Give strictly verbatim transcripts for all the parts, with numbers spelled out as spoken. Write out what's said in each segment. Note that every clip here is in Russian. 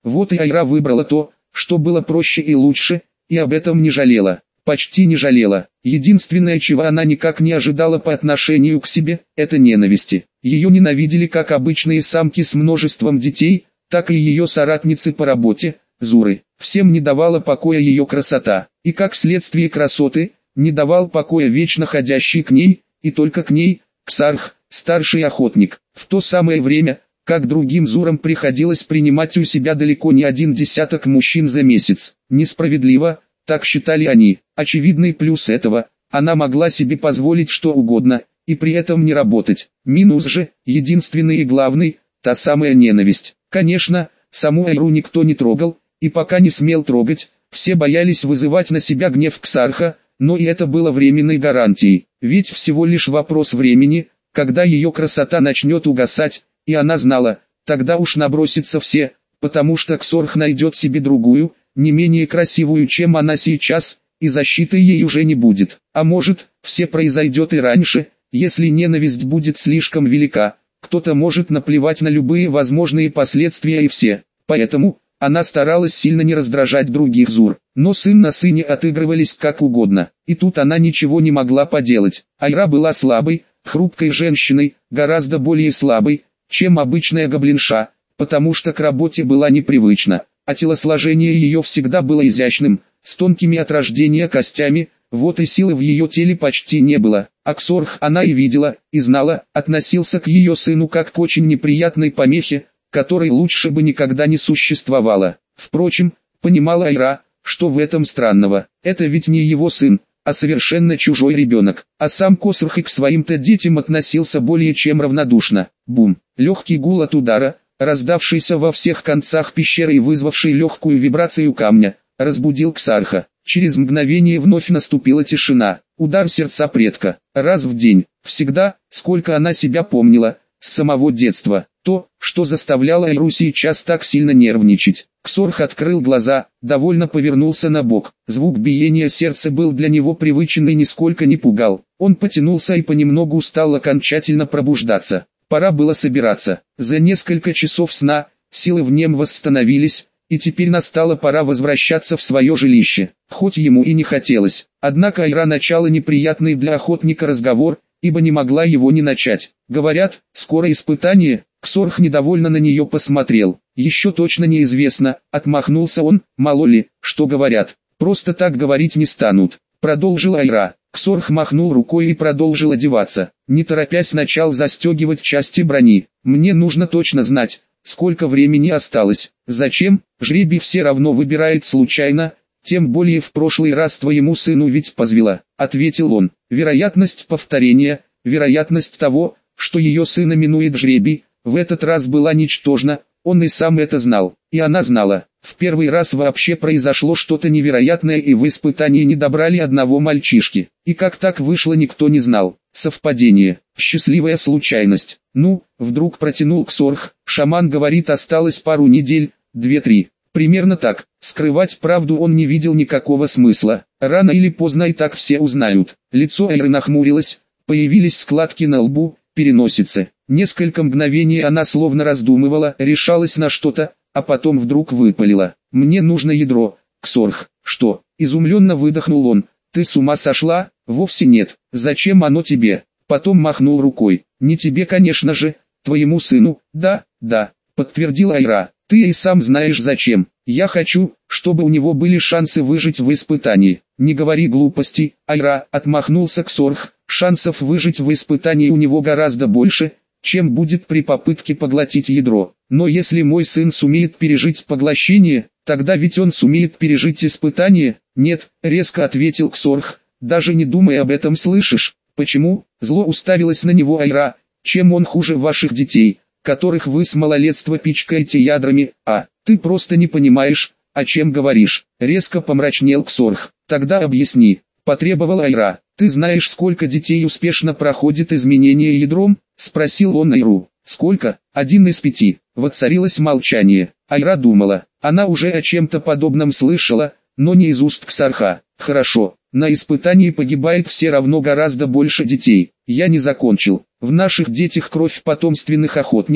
Вот и Айра выбрала то, что было проще и лучше, и об этом не жалела. Почти не жалела. Единственное, чего она никак не ожидала по отношению к себе, это ненависти. Ее ненавидели как обычные самки с множеством детей, так и ее соратницы по работе, Зуры. Всем не давала покоя ее красота, и как следствие красоты, не давал покоя вечно ходящий к ней, и только к ней, Ксарх, старший охотник. В то самое время, как другим Зурам приходилось принимать у себя далеко не один десяток мужчин за месяц. Несправедливо, так считали они. Очевидный плюс этого, она могла себе позволить что угодно, и при этом не работать. Минус же, единственный и главный, та самая ненависть. Конечно, саму Айру никто не трогал, и пока не смел трогать, все боялись вызывать на себя гнев Ксарха, но и это было временной гарантией. Ведь всего лишь вопрос времени, когда ее красота начнет угасать, и она знала, тогда уж набросятся все, потому что Ксорх найдет себе другую, не менее красивую, чем она сейчас, и защиты ей уже не будет. А может, все произойдет и раньше, если ненависть будет слишком велика, кто-то может наплевать на любые возможные последствия и все. Поэтому она старалась сильно не раздражать других Зур, но сын на сыне отыгрывались как угодно, и тут она ничего не могла поделать. Айра была слабой, хрупкой женщиной, гораздо более слабой, чем обычная гоблинша, потому что к работе была непривычна, а телосложение ее всегда было изящным, с тонкими от рождения костями, вот и силы в ее теле почти не было. А Ксорх она и видела, и знала, относился к ее сыну как к очень неприятной помехе, которой лучше бы никогда не существовало. Впрочем, понимала Айра, что в этом странного, это ведь не его сын, а совершенно чужой ребенок. А сам Косрх и к своим-то детям относился более чем равнодушно. Бум! Легкий гул от удара, раздавшийся во всех концах пещеры и вызвавший легкую вибрацию камня, разбудил Ксарха. Через мгновение вновь наступила тишина. Удар сердца предка. Раз в день. Всегда, сколько она себя помнила, с самого детства. То, что заставляло Айру сейчас так сильно нервничать. Ксорх открыл глаза, довольно повернулся на бок. Звук биения сердца был для него привычен и нисколько не пугал. Он потянулся и понемногу стал окончательно пробуждаться. Пора было собираться. За несколько часов сна, силы в нем восстановились, и теперь настала пора возвращаться в свое жилище. Хоть ему и не хотелось. Однако Айра начала неприятный для охотника разговор, ибо не могла его не начать. Говорят, скоро испытание. Ксорх недовольно на нее посмотрел. Еще точно неизвестно, отмахнулся он, мало ли, что говорят. Просто так говорить не станут. Продолжила Айра. Ксорх махнул рукой и продолжил одеваться. Не торопясь начал застегивать части брони. Мне нужно точно знать, сколько времени осталось. Зачем? Жребий все равно выбирает случайно, тем более в прошлый раз твоему сыну ведь позвела, ответил он. Вероятность повторения, вероятность того, что ее сына минует жребий, в этот раз была ничтожна, он и сам это знал, и она знала. В первый раз вообще произошло что-то невероятное, и в испытании не добрали одного мальчишки. И как так вышло, никто не знал. Совпадение, счастливая случайность. Ну, вдруг протянул Ксорх, шаман говорит, осталось пару недель, две-три. Примерно так. Скрывать правду он не видел никакого смысла. Рано или поздно и так все узнают. Лицо Айры нахмурилось, появились складки на лбу, переносице. Несколько мгновений она словно раздумывала, решалась на что-то, а потом вдруг выпалила. «Мне нужно ядро, Ксорх». «Что?» – изумленно выдохнул он. «Ты с ума сошла?» «Вовсе нет. Зачем оно тебе?» Потом махнул рукой. «Не тебе, конечно же, твоему сыну». «Да, да», – подтвердила Айра. «Ты и сам знаешь зачем. Я хочу, чтобы у него были шансы выжить в испытании». «Не говори глупостей, Айра», – отмахнулся Ксорх. «Шансов выжить в испытании у него гораздо больше, чем будет при попытке поглотить ядро. Но если мой сын сумеет пережить поглощение, тогда ведь он сумеет пережить испытание». «Нет», — резко ответил Ксорх, — «даже не думай об этом, слышишь?» «Почему?» — зло уставилась на него Айра. «Чем он хуже ваших детей, которых вы с малолетства пичкаете ядрами? А, ты просто не понимаешь, о чем говоришь». Резко помрачнел Ксорх. «Тогда объясни», — потребовала Айра. «Ты знаешь, сколько детей успешно проходит изменение ядром?» — спросил он Айру. «Сколько?» «Один из пяти». Воцарилось молчание. Айра думала, она уже о чем-то подобном слышала, но не из уст Ксарха. «Хорошо, на испытании погибает все равно гораздо больше детей. Я не закончил. В наших детях кровь потомственных охотников,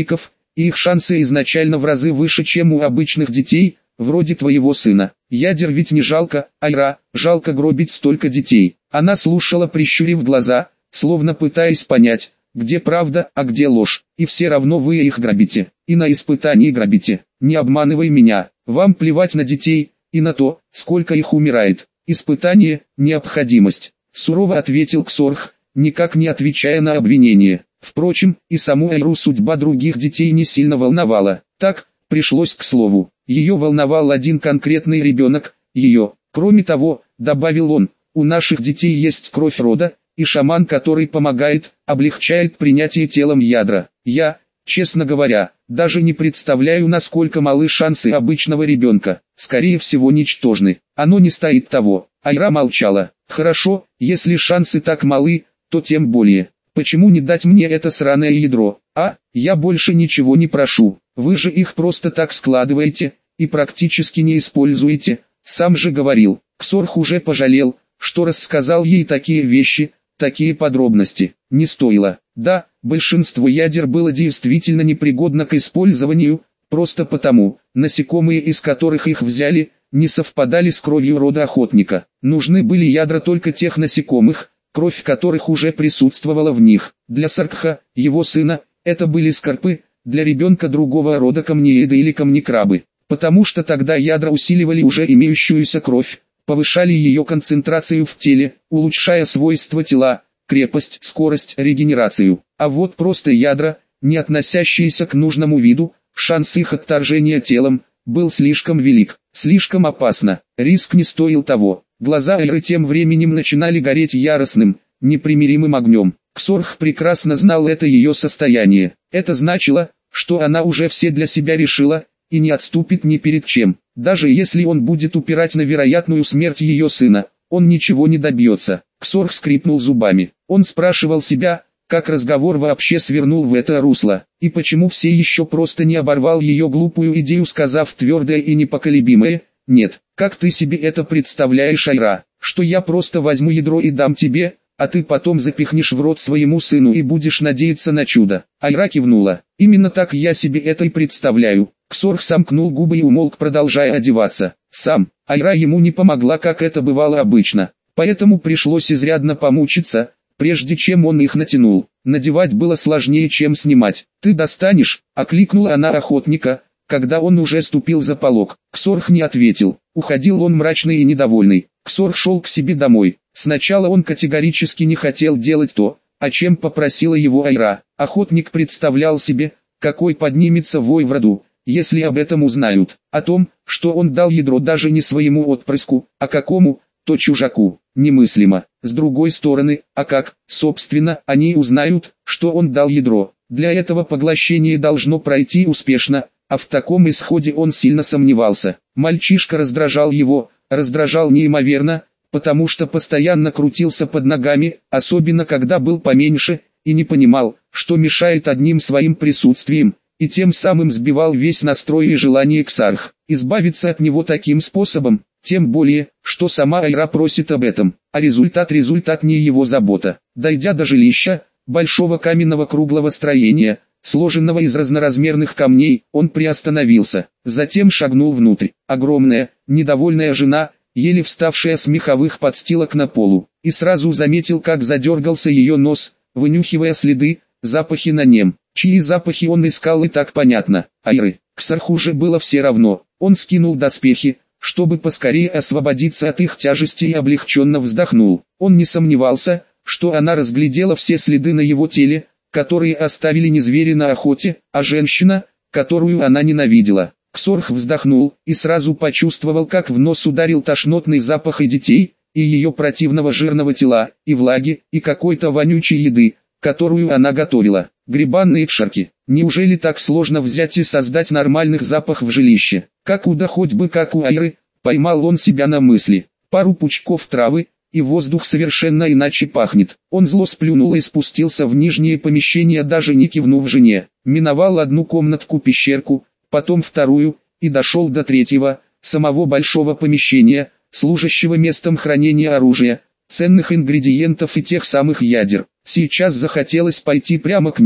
и их шансы изначально в разы выше, чем у обычных детей, вроде твоего сына. Ядер ведь не жалко, Айра, жалко гробить столько детей. Она слушала, прищурив глаза, словно пытаясь понять, где правда, а где ложь, и все равно вы их грабите, и на испытании грабите. Не обманывай меня, вам плевать на детей, и на то, сколько их умирает. Испытание – необходимость, сурово ответил Ксорх, никак не отвечая на обвинение. Впрочем, и саму Айру судьба других детей не сильно волновала. Так, пришлось к слову. Ее волновал один конкретный ребенок, ее. Кроме того, добавил он, у наших детей есть кровь рода, и шаман, который помогает, облегчает принятие телом ядра. Я, честно говоря, даже не представляю, насколько малы шансы обычного ребенка. Скорее всего, ничтожны. Оно не стоит того. Айра молчала. Хорошо, если шансы так малы, то тем более. Почему не дать мне это сраное ядро? А, я больше ничего не прошу. Вы же их просто так складываете и практически не используете. Сам же говорил. Ксорх уже пожалел, что рассказал ей такие вещи, такие подробности. Не стоило. Да, большинство ядер было действительно непригодно к использованию, просто потому, насекомые, из которых их взяли, не совпадали с кровью рода охотника. Нужны были ядра только тех насекомых, кровь которых уже присутствовала в них. Для Саркха, его сына, это были скорпы, для ребенка другого рода камнееды или камнекрабы, потому что тогда ядра усиливали уже имеющуюся кровь, повышали ее концентрацию в теле, улучшая свойства тела, крепость, скорость, регенерацию. А вот просто ядра, не относящиеся к нужному виду, шанс их отторжения телом, был слишком велик, слишком опасно, риск не стоил того. Глаза Айры тем временем начинали гореть яростным, непримиримым огнем. Ксорх прекрасно знал это ее состояние. Это значило, что она уже все для себя решила, и не отступит ни перед чем. Даже если он будет упирать на вероятную смерть ее сына, он ничего не добьется. Ксорх скрипнул зубами. Он спрашивал себя, как разговор вообще свернул в это русло, и почему все еще просто не оборвал ее глупую идею, сказав твердое и непоколебимое: «Нет, как ты себе это представляешь, Айра, что я просто возьму ядро и дам тебе, а ты потом запихнешь в рот своему сыну и будешь надеяться на чудо?» Айра кивнула. «Именно так я себе это и представляю». Ксорх сомкнул губы и умолк, продолжая одеваться. Сам, Айра ему не помогла, как это бывало обычно, поэтому пришлось изрядно помучиться, прежде чем он их натянул. Надевать было сложнее, чем снимать. «Ты достанешь?» — окликнула она охотника, когда он уже ступил за полог. Ксорх не ответил. Уходил он мрачный и недовольный. Ксорх шел к себе домой. Сначала он категорически не хотел делать то, о чем попросила его Айра. Охотник представлял себе, какой поднимется вой в роду, если об этом узнают. О том, что он дал ядро даже не своему отпрыску, а какому, то чужаку. Немыслимо. С другой стороны, а как, собственно, они узнают, что он дал ядро? Для этого поглощение должно пройти успешно, а в таком исходе он сильно сомневался. Мальчишка раздражал его, раздражал неимоверно, потому что постоянно крутился под ногами, особенно когда был поменьше, и не понимал, что мешает одним своим присутствием, и тем самым сбивал весь настрой и желание Ксарх. Избавиться от него таким способом, тем более, что сама Айра просит об этом, а результат результат не его забота. Дойдя до жилища, большого каменного круглого строения, сложенного из разноразмерных камней, он приостановился, затем шагнул внутрь. Огромная, недовольная жена, еле вставшая с меховых подстилок на полу, и сразу заметил, как задергался ее нос, вынюхивая следы, запахи на нем. Чьи запахи он искал, и так понятно. Айры. Ксарху же было все равно. Он скинул доспехи, чтобы поскорее освободиться от их тяжести, и облегченно вздохнул. Он не сомневался, что она разглядела все следы на его теле, которые оставили не звери на охоте, а женщина, которую она ненавидела. Ксорх вздохнул и сразу почувствовал, как в нос ударил тошнотный запах и детей, и ее противного жирного тела, и влаги, и какой-то вонючей еды, которую она готовила. Грибанные тшарки. Неужели так сложно взять и создать нормальных запах в жилище? Как у да хоть бы как у Айры, поймал он себя на мысли. Пару пучков травы, и воздух совершенно иначе пахнет. Он зло сплюнул и спустился в нижнее помещение, даже не кивнув жене. Миновал одну комнатку-пещерку, потом вторую, и дошел до третьего, самого большого помещения, служащего местом хранения оружия, ценных ингредиентов и тех самых ядер. Сейчас захотелось пойти прямо к ним.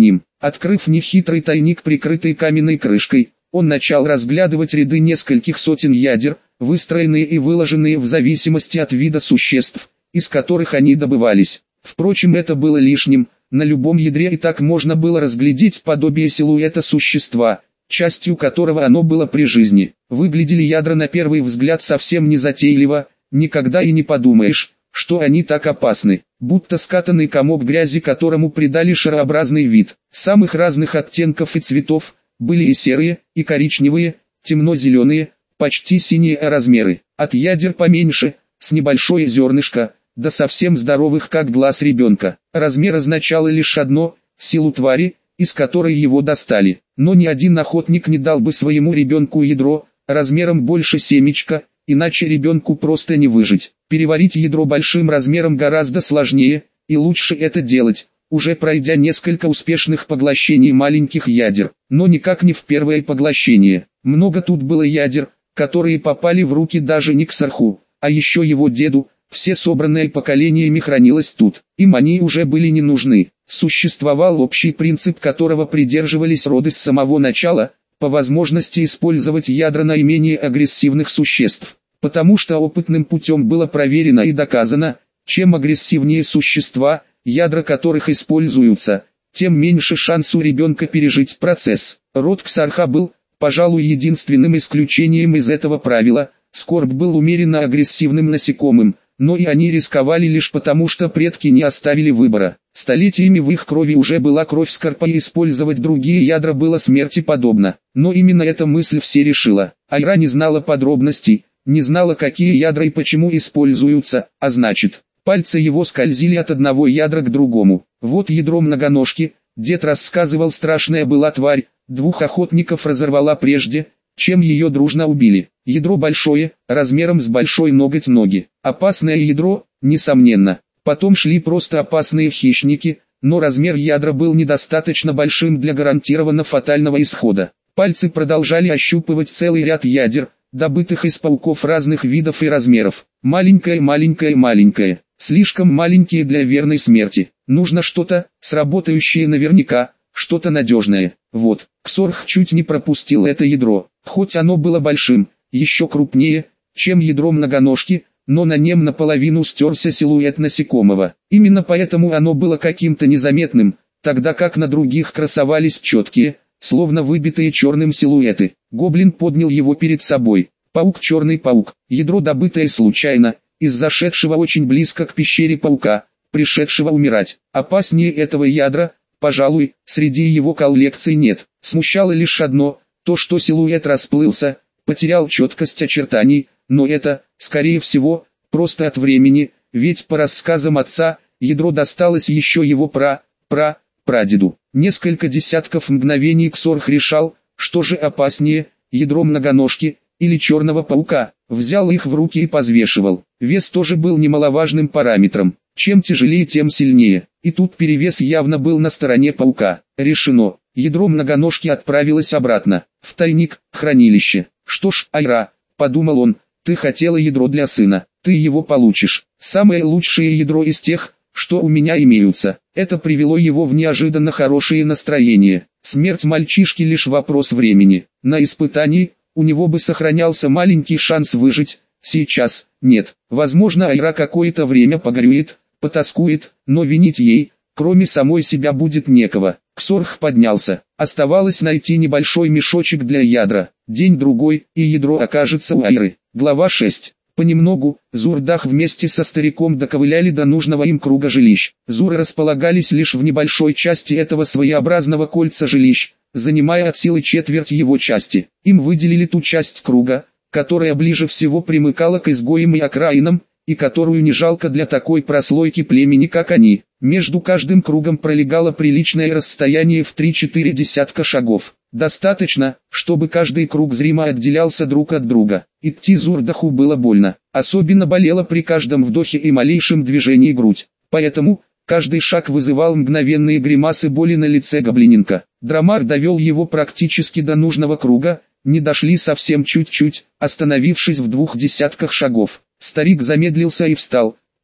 Открыв нехитрый тайник, прикрытый каменной крышкой, он начал разглядывать ряды нескольких сотен ядер, выстроенные и выложенные в зависимости от вида существ, из которых они добывались. Впрочем, это было лишним, на любом ядре и так можно было разглядеть подобие силуэта существа, частью которого оно было при жизни. Выглядели ядра на первый взгляд совсем незатейливо, никогда и не подумаешь, что они так опасны, будто скатанный комок грязи, которому придали шарообразный вид. Самых разных оттенков и цветов, были и серые, и коричневые, темно-зеленые, почти синие размеры, от ядер поменьше, с небольшое зернышко, до совсем здоровых как глаз ребенка. Размер означало лишь одно – силу твари, из которой его достали. Но ни один охотник не дал бы своему ребенку ядро, размером больше семечка, иначе ребенку просто не выжить. Переварить ядро большим размером гораздо сложнее, и лучше это делать, уже пройдя несколько успешных поглощений маленьких ядер, но никак не в первое поглощение. Много тут было ядер, которые попали в руки даже не Ксарху, а еще его деду. Все собранное поколениями хранилось тут, им они уже были не нужны. Существовал общий принцип, которого придерживались роды с самого начала, по возможности использовать ядра наименее агрессивных существ, потому что опытным путем было проверено и доказано, чем агрессивнее существа, ядра которых используются, тем меньше шанс у ребенка пережить процесс. Род Ксарха был, пожалуй, единственным исключением из этого правила. Скорб был умеренно агрессивным насекомым, но и они рисковали лишь потому, что предки не оставили выбора. Столетиями в их крови уже была кровь скорпа, и использовать другие ядра было смерти подобно. Но именно эта мысль все решила. Айра не знала подробностей, не знала, какие ядра и почему используются, а значит, пальцы его скользили от одного ядра к другому. Вот ядро многоножки, дед рассказывал, страшная была тварь, двух охотников разорвала прежде, чем ее дружно убили. Ядро большое, размером с большой ноготь ноги. Опасное ядро, несомненно. Потом шли просто опасные хищники, но размер ядра был недостаточно большим для гарантированно фатального исхода. Пальцы продолжали ощупывать целый ряд ядер, добытых из пауков разных видов и размеров. Маленькое, маленькое, маленькое. Слишком маленькие для верной смерти. Нужно что-то, сработающее наверняка, что-то надежное. Вот, Ксорх чуть не пропустил это ядро. Хоть оно было большим, еще крупнее, чем ядро многоножки, но на нем наполовину стерся силуэт насекомого. Именно поэтому оно было каким-то незаметным, тогда как на других красовались четкие, словно выбитые черным силуэты. Гоблин поднял его перед собой. Паук, черный паук, ядро, добытое случайно, из зашедшего очень близко к пещере паука, пришедшего умирать. Опаснее этого ядра, пожалуй, среди его коллекций нет. Смущало лишь одно, то что силуэт расплылся, потерял четкость очертаний, но это, скорее всего, просто от времени, ведь по рассказам отца, ядро досталось еще его пра, пра, прадеду. Несколько десятков мгновений Ксорх решал, что же опаснее, ядро многоножки или черного паука. Взял их в руки и позвешивал. Вес тоже был немаловажным параметром. Чем тяжелее, тем сильнее. И тут перевес явно был на стороне паука. Решено. Ядро многоножки отправилось обратно, в тайник, хранилище. Что ж, Айра, подумал он, ты хотела ядро для сына, ты его получишь. Самое лучшее ядро из тех, что у меня имеются. Это привело его в неожиданно хорошее настроение. Смерть мальчишки лишь вопрос времени. На испытании, у него бы сохранялся маленький шанс выжить. Сейчас, нет. Возможно, Айра какое-то время погорюет, потаскует, но винить ей, кроме самой себя, будет некого. Ксорх поднялся. Оставалось найти небольшой мешочек для ядра. День-другой, и ядро окажется у Айры. Глава шесть. Понемногу, Зурдах вместе со стариком доковыляли до нужного им круга жилищ. Зуры располагались лишь в небольшой части этого своеобразного кольца жилищ, занимая от силы четверть его части. Им выделили ту часть круга, которая ближе всего примыкала к изгоям и окраинам, и которую не жалко для такой прослойки племени, как они. Между каждым кругом пролегало приличное расстояние в три-четыре десятка шагов. Достаточно, чтобы каждый круг зримо отделялся друг от друга. Идти Зурдаху было больно. Особенно болела при каждом вдохе и малейшем движении грудь. Поэтому, каждый шаг вызывал мгновенные гримасы боли на лице гоблиненка. Драмар довел его практически до нужного круга, не дошли совсем чуть-чуть, остановившись в двух десятках шагов. Старик замедлился и встал,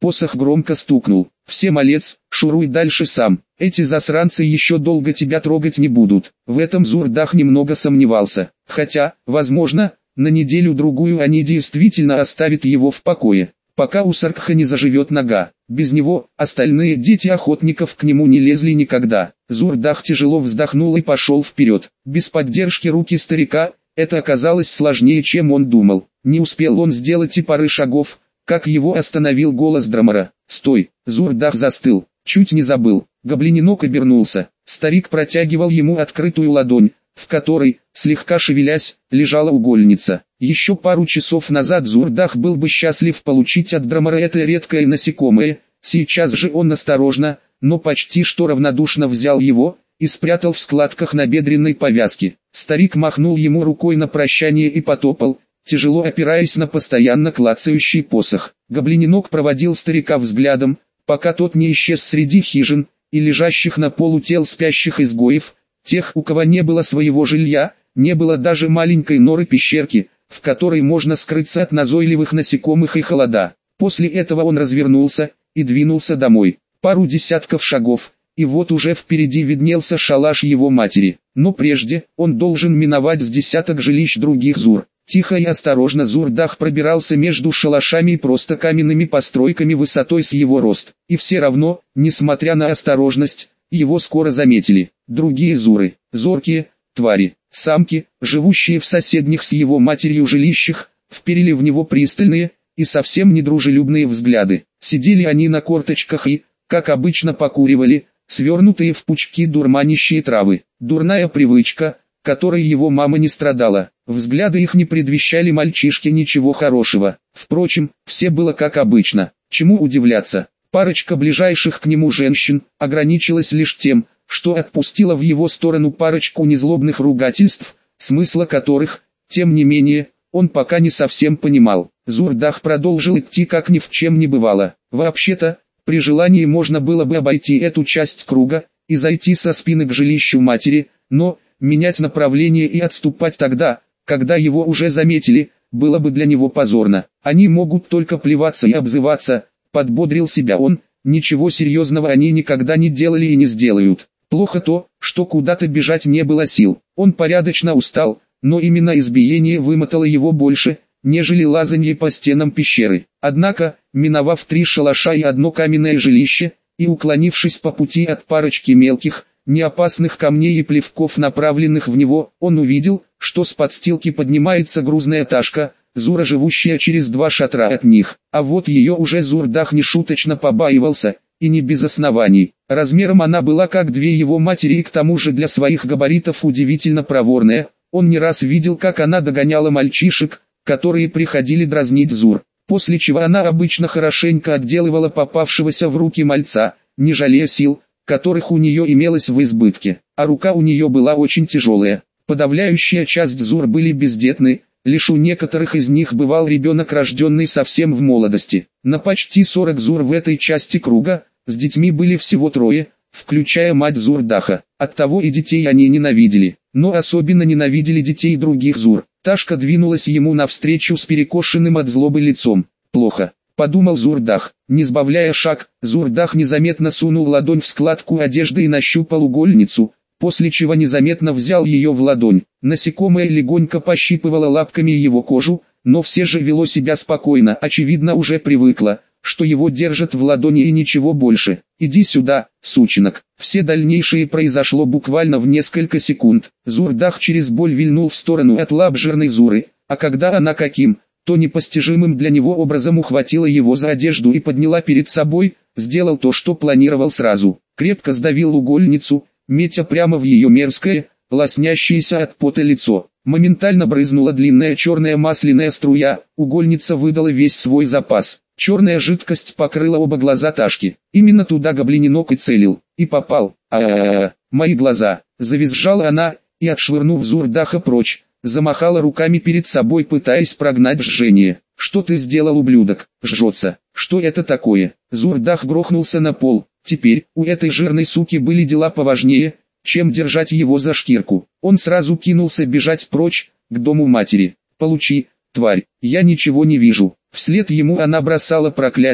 Посох громко стукнул. «Все, малец, шуруй дальше сам. Эти засранцы еще долго тебя трогать не будут». В этом Зурдах немного сомневался. Хотя, возможно, на неделю-другую они действительно оставят его в покое, пока у Саркха не заживет нога. Без него, остальные дети охотников к нему не лезли никогда. Зурдах тяжело вздохнул и пошел вперед. Без поддержки руки старика, это оказалось сложнее, чем он думал. Не успел он сделать и пары шагов, как его остановил голос Драмара. «Стой!» Зурдах застыл, чуть не забыл. Гоблиненок обернулся. Старик протягивал ему открытую ладонь, в которой, слегка шевелясь, лежала угольница. Еще пару часов назад Зурдах был бы счастлив получить от Драмара это редкое насекомое, сейчас же он осторожно, но почти что равнодушно взял его и спрятал в складках набедренной повязки. Старик махнул ему рукой на прощание и потопал, тяжело опираясь на постоянно клацающий посох. Гоблиненок проводил старика взглядом, пока тот не исчез среди хижин и лежащих на полу тел спящих изгоев, тех, у кого не было своего жилья, не было даже маленькой норы-пещерки, в которой можно скрыться от назойливых насекомых и холода. После этого он развернулся и двинулся домой. Пару десятков шагов, и вот уже впереди виднелся шалаш его матери. Но прежде, он должен миновать с десяток жилищ других Зур. Тихо и осторожно Зурдах пробирался между шалашами и просто каменными постройками высотой с его рост. И все равно, несмотря на осторожность, его скоро заметили. Другие Зуры, зоркие, твари, самки, живущие в соседних с его матерью жилищах, вперили в него пристальные и совсем недружелюбные взгляды. Сидели они на корточках и, как обычно, покуривали, свернутые в пучки дурманящие травы. Дурная привычка, которой его мама не страдала. Взгляды их не предвещали мальчишке ничего хорошего. Впрочем, все было как обычно. Чему удивляться? Парочка ближайших к нему женщин ограничилась лишь тем, что отпустила в его сторону парочку незлобных ругательств, смысла которых, тем не менее, он пока не совсем понимал. Зурдах продолжил идти, как ни в чем не бывало. Вообще-то, при желании можно было бы обойти эту часть круга и зайти со спины к жилищу матери, но менять направление и отступать тогда, когда его уже заметили, было бы для него позорно. Они могут только плеваться и обзываться, подбодрил себя он, ничего серьезного они никогда не делали и не сделают. Плохо то, что куда-то бежать не было сил. Он порядочно устал, но именно избиение вымотало его больше, нежели лазанье по стенам пещеры. Однако, миновав три шалаша и одно каменное жилище, и уклонившись по пути от парочки мелких, неопасных камней и плевков, направленных в него, он увидел, что с подстилки поднимается грузная ташка, Зура, живущая через два шатра от них. А вот ее уже Зурдах нешуточно побаивался, и не без оснований. Размером она была как две его матери и к тому же для своих габаритов удивительно проворная. Он не раз видел, как она догоняла мальчишек, которые приходили дразнить Зур, после чего она обычно хорошенько отделывала попавшегося в руки мальца, не жалея сил, которых у нее имелось в избытке. А рука у нее была очень тяжелая. Подавляющая часть Зур были бездетны, лишь у некоторых из них бывал ребенок, рожденный совсем в молодости. На почти сорок Зур в этой части круга, с детьми были всего трое, включая мать Зурдаха. Оттого и детей они ненавидели, но особенно ненавидели детей других Зур. Ташка двинулась ему навстречу с перекошенным от злобы лицом. «Плохо», — подумал Зурдах. Не сбавляя шаг, Зурдах незаметно сунул ладонь в складку одежды и нащупал угольницу, после чего незаметно взял ее в ладонь. Насекомое легонько пощипывало лапками его кожу, но все же вело себя спокойно, очевидно уже привыкло, что его держат в ладони и ничего больше. «Иди сюда, сученок». Все дальнейшее произошло буквально в несколько секунд. Зурдах через боль вильнул в сторону от лап жирной Зуры, а когда она каким, то непостижимым для него образом ухватила его за одежду и подняла перед собой, сделал то, что планировал сразу. Крепко сдавил угольницу, метя прямо в ее мерзкое, лоснящееся от пота лицо. Моментально брызнула длинная черная масляная струя, угольница выдала весь свой запас. Черная жидкость покрыла оба глаза Ташки. Именно туда гоблиненок и целил. И попал. А-а-а, мои глаза. Завизжала она, и, отшвырнув Зурдаха прочь, замахала руками перед собой, пытаясь прогнать жжение. «Что ты сделал, ублюдок? Жжется. Что это такое?» Зурдах грохнулся на пол. Теперь, у этой жирной суки были дела поважнее, чем держать его за шкирку. Он сразу кинулся бежать прочь, к дому матери. «Получи, тварь, я ничего не вижу». Вслед ему она бросала проклятия,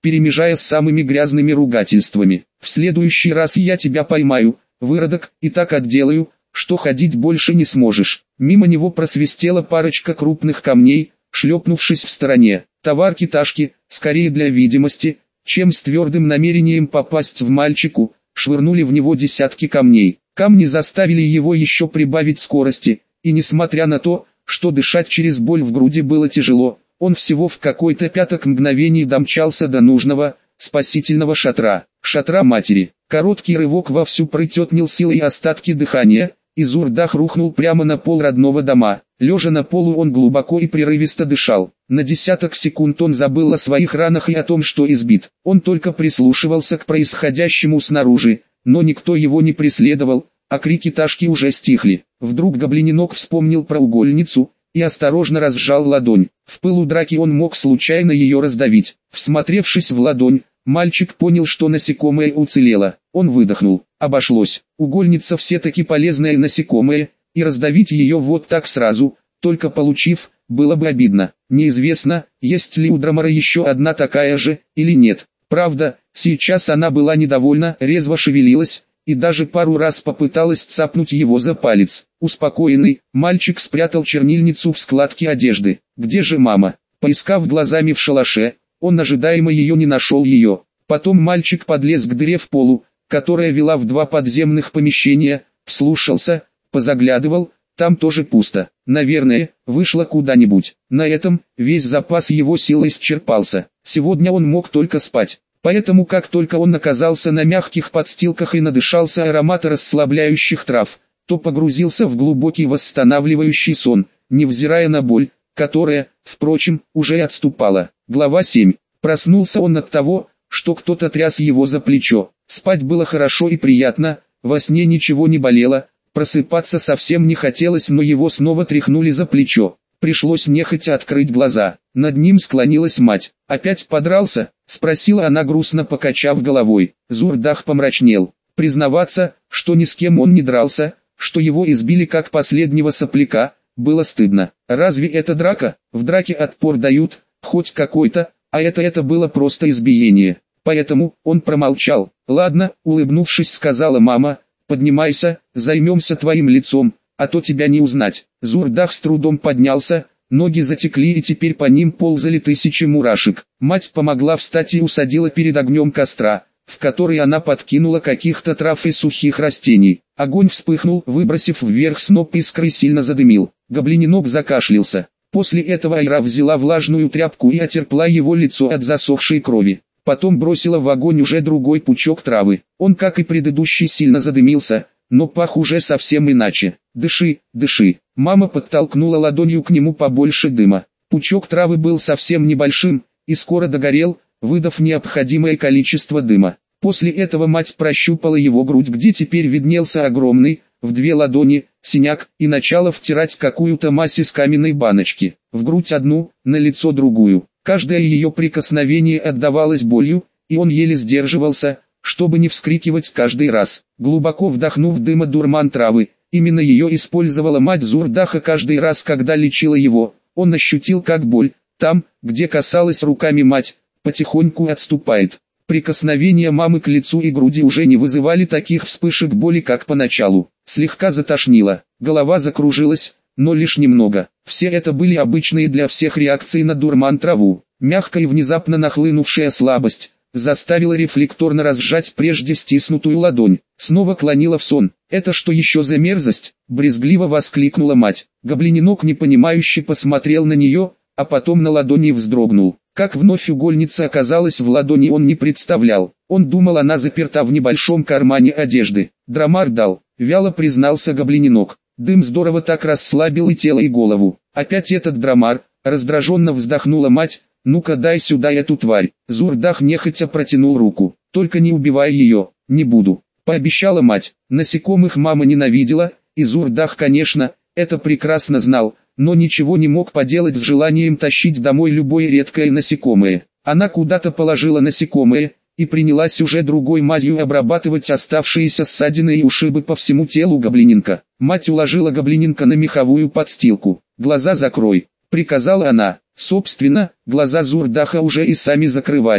перемежая с самыми грязными ругательствами. «В следующий раз я тебя поймаю, выродок, и так отделаю, что ходить больше не сможешь». Мимо него просвистела парочка крупных камней, шлепнувшись в стороне. Товарки-ташки, скорее для видимости, чем с твердым намерением попасть в мальчику, швырнули в него десятки камней. Камни заставили его еще прибавить скорости, и несмотря на то, что дышать через боль в груди было тяжело, он всего в какой-то пяток мгновений домчался до нужного, спасительного шатра. Шатра матери. Короткий рывок вовсю протетнил силой остатки дыхания, и Зурдах рухнул прямо на пол родного дома. Лежа на полу он глубоко и прерывисто дышал. На десяток секунд он забыл о своих ранах и о том, что избит. Он только прислушивался к происходящему снаружи, но никто его не преследовал, а крики Ташки уже стихли. Вдруг гоблиненок вспомнил про угольницу и осторожно разжал ладонь. В пылу драки он мог случайно ее раздавить. Всмотревшись в ладонь, мальчик понял, что насекомое уцелело. Он выдохнул. Обошлось. Угольница все-таки полезное насекомое, и раздавить ее вот так сразу, только получив, было бы обидно. Неизвестно, есть ли у Драмара еще одна такая же, или нет. Правда, сейчас она была недовольна, резво шевелилась, и даже пару раз попыталась цапнуть его за палец. Успокоенный, мальчик спрятал чернильницу в складке одежды. Где же мама? Поискав глазами в шалаше, он ожидаемо ее не нашел ее. Потом мальчик подлез к дыре в полу, которая вела в два подземных помещения, вслушался, позаглядывал, там тоже пусто. Наверное, вышла куда-нибудь. На этом весь запас его сил исчерпался. Сегодня он мог только спать. Поэтому как только он оказался на мягких подстилках и надышался аромата расслабляющих трав, то погрузился в глубокий восстанавливающий сон, невзирая на боль, которая, впрочем, уже отступала. Глава семь. Проснулся он от того, что кто-то тряс его за плечо. Спать было хорошо и приятно, во сне ничего не болело, просыпаться совсем не хотелось, но его снова тряхнули за плечо. Пришлось нехотя открыть глаза. Над ним склонилась мать. «Опять подрался?» — спросила она, грустно покачав головой. Зурдах помрачнел. Признаваться, что ни с кем он не дрался, что его избили как последнего сопляка, было стыдно. Разве это драка? В драке отпор дают, хоть какой-то, а это это было просто избиение. Поэтому он промолчал. «Ладно», — улыбнувшись, сказала мама, — «поднимайся, займемся твоим лицом, а то тебя не узнать». Зурдах с трудом поднялся, ноги затекли и теперь по ним ползали тысячи мурашек. Мать помогла встать и усадила перед огнем костра, в который она подкинула каких-то трав и сухих растений. Огонь вспыхнул, выбросив вверх сноп искры, сильно задымил. Гоблиненок закашлялся. После этого Айра взяла влажную тряпку и отерпла его лицо от засохшей крови. Потом бросила в огонь уже другой пучок травы. Он, как и предыдущий, сильно задымился, но пах уже совсем иначе. «Дыши, дыши». Мама подтолкнула ладонью к нему побольше дыма. Пучок травы был совсем небольшим, и скоро догорел, выдав необходимое количество дыма. После этого мать прощупала его грудь, где теперь виднелся огромный, в две ладони, синяк, и начала втирать какую-то мазь из каменной баночки. В грудь одну, на лицо другую. Каждое ее прикосновение отдавалось болью, и он еле сдерживался, чтобы не вскрикивать каждый раз. Глубоко вдохнув дыма дурман травы, именно ее использовала мать Зурдаха каждый раз, когда лечила его. Он ощутил, как боль, там, где касалась руками мать, потихоньку отступает. Прикосновения мамы к лицу и груди уже не вызывали таких вспышек боли, как поначалу. Слегка затошнило, голова закружилась, но лишь немного. Все это были обычные для всех реакции на дурман траву. Мягкая и внезапно нахлынувшая слабость заставила рефлекторно разжать прежде стиснутую ладонь. Снова клонила в сон. «Это что еще за мерзость?» — брезгливо воскликнула мать. Гоблиненок непонимающе посмотрел на нее, а потом на ладони вздрогнул. Как вновь угольница оказалась в ладони, он не представлял. Он думал, она заперта в небольшом кармане одежды. Драмар дал, вяло признался гоблиненок. Дым здорово так расслабил и тело, и голову. Опять этот Драмар, раздраженно вздохнула мать. «Ну-ка дай сюда эту тварь». Зурдах нехотя протянул руку. «Только не убивай ее». «Не буду», — пообещала мать. Насекомых мама ненавидела, и Зурдах, конечно, это прекрасно знал, но ничего не мог поделать с желанием тащить домой любое редкое насекомое. Она куда-то положила насекомое, и принялась уже другой мазью обрабатывать оставшиеся ссадины и ушибы по всему телу гоблиненка. Мать уложила гоблиненка на меховую подстилку. «Глаза закрой», — приказала она. Собственно, глаза Зурдаха уже и сами закрывались.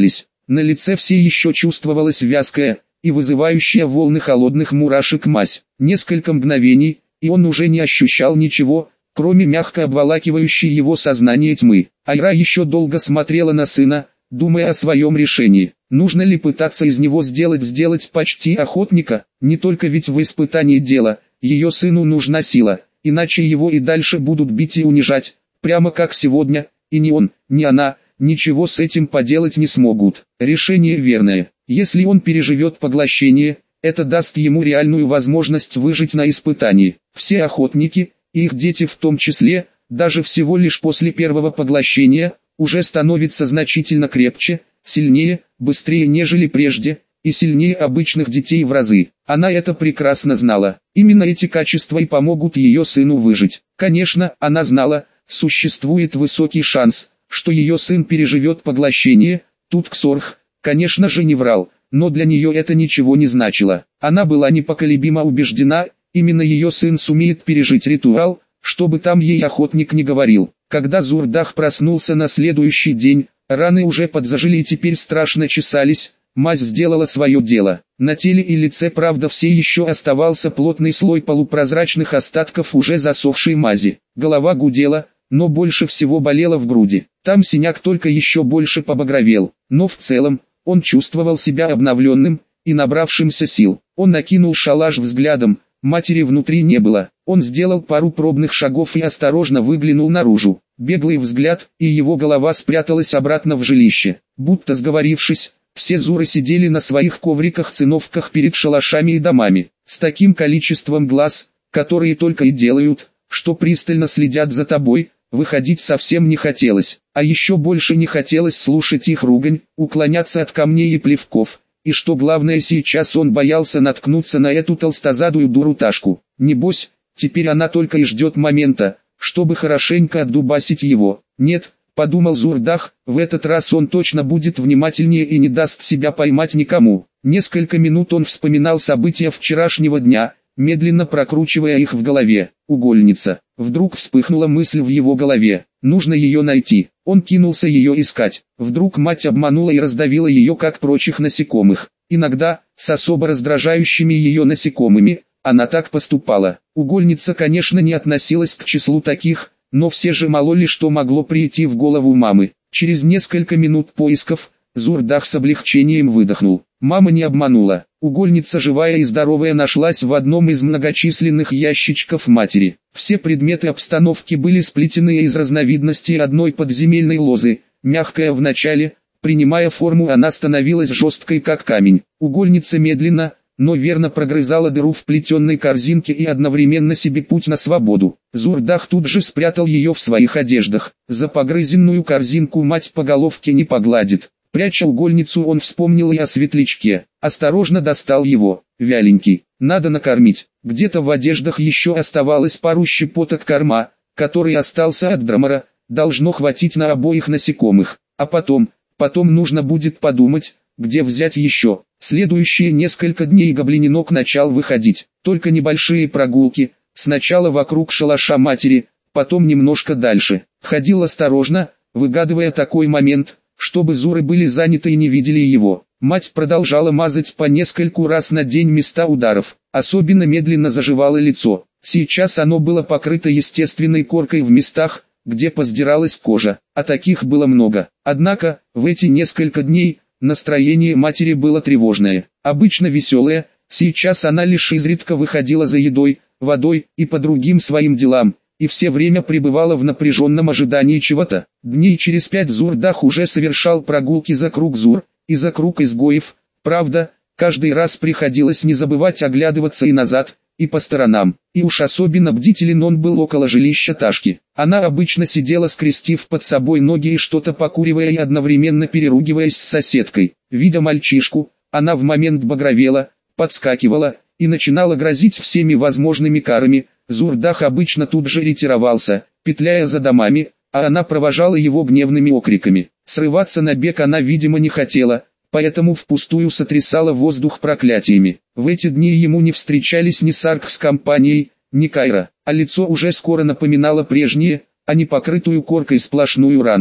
На лице все еще чувствовалась вязкая и вызывающая волны холодных мурашек мазь. Несколько мгновений, и он уже не ощущал ничего, кроме мягко обволакивающей его сознание тьмы. Айра еще долго смотрела на сына, думая о своем решении. Нужно ли пытаться из него сделать сделать почти охотника? Не только ведь в испытании дела, ее сыну нужна сила, иначе его и дальше будут бить и унижать, прямо как сегодня, и ни он, ни она, ничего с этим поделать не смогут. Решение верное. Если он переживет поглощение, это даст ему реальную возможность выжить на испытании. Все охотники, и их дети в том числе, даже всего лишь после первого поглощения, уже становятся значительно крепче, сильнее, быстрее нежели прежде, и сильнее обычных детей в разы. Она это прекрасно знала. Именно эти качества и помогут ее сыну выжить. Конечно, она знала, существует высокий шанс, что ее сын переживет поглощение. Тут Ксорх, конечно же, не врал, но для нее это ничего не значило. Она была непоколебимо убеждена, именно ее сын сумеет пережить ритуал, что бы там ей охотник не говорил. Когда Зурдах проснулся на следующий день, раны уже подзажили и теперь страшно чесались. Мазь сделала свое дело. На теле и лице, правда, все еще оставался плотный слой полупрозрачных остатков уже засохшей мази. Голова гудела, но больше всего болела в груди. Там синяк только еще больше побагровел, но в целом, он чувствовал себя обновленным и набравшимся сил. Он накинул шалаш взглядом, матери внутри не было. Он сделал пару пробных шагов и осторожно выглянул наружу. Беглый взгляд, и его голова спряталась обратно в жилище. Будто сговорившись, все зуры сидели на своих ковриках-циновках перед шалашами и домами, с таким количеством глаз, которые только и делают, что пристально следят за тобой. Выходить совсем не хотелось, а еще больше не хотелось слушать их ругань, уклоняться от камней и плевков, и что главное, сейчас он боялся наткнуться на эту толстозадую дуру-ташку. Небось, теперь она только и ждет момента, чтобы хорошенько отдубасить его. Нет, подумал Зурдах, в этот раз он точно будет внимательнее и не даст себя поймать никому. Несколько минут он вспоминал события вчерашнего дня, медленно прокручивая их в голове. Угольница. Вдруг вспыхнула мысль в его голове. Нужно ее найти. Он кинулся ее искать. Вдруг мать обманула и раздавила ее, как прочих насекомых. Иногда, с особо раздражающими ее насекомыми, она так поступала. Угольница, конечно, не относилась к числу таких, но все же мало ли что могло прийти в голову мамы. Через несколько минут поисков, Зурдах с облегчением выдохнул. Мама не обманула. Угольница живая и здоровая нашлась в одном из многочисленных ящичков матери. Все предметы обстановки были сплетены из разновидностей одной подземельной лозы. Мягкая в начале, принимая форму, она становилась жесткой как камень. Угольница медленно, но верно прогрызала дыру в плетеной корзинке и одновременно себе путь на свободу. Зурдах тут же спрятал ее в своих одеждах. За погрызенную корзинку мать по головке не погладит. Пряча угольницу, он вспомнил и о светлячке. Осторожно достал его, вяленький. Надо накормить. Где-то в одеждах еще оставалось пару щепоток корма, который остался от Драмара. Должно хватить на обоих насекомых. А потом, потом нужно будет подумать, где взять еще. Следующие несколько дней гоблиненок начал выходить. Только небольшие прогулки. Сначала вокруг шалаша матери, потом немножко дальше. Ходил осторожно, выгадывая такой момент, чтобы зуры были заняты и не видели его. Мать продолжала мазать по нескольку раз на день места ударов. Особенно медленно заживало лицо. Сейчас оно было покрыто естественной коркой в местах, где поздиралась кожа. А таких было много. Однако, в эти несколько дней, настроение матери было тревожное. Обычно веселое, сейчас она лишь изредка выходила за едой, водой и по другим своим делам, и все время пребывала в напряженном ожидании чего-то. Дней через пять Зурдах уже совершал прогулки за круг Зур и за круг изгоев. Правда, каждый раз приходилось не забывать оглядываться и назад, и по сторонам. И уж особенно бдителен он был около жилища Ташки. Она обычно сидела, скрестив под собой ноги и что-то покуривая и одновременно переругиваясь с соседкой. Видя мальчишку, она в момент багровела, подскакивала и начинала грозить всеми возможными карами. Зурдах обычно тут же ретировался, петляя за домами, а она провожала его гневными окриками. Срываться на бег она, видимо, не хотела, поэтому впустую сотрясала воздух проклятиями. В эти дни ему не встречались ни Сарк с компанией, ни Кайра, а лицо уже скоро напоминало прежнее, а не покрытую коркой сплошную рану.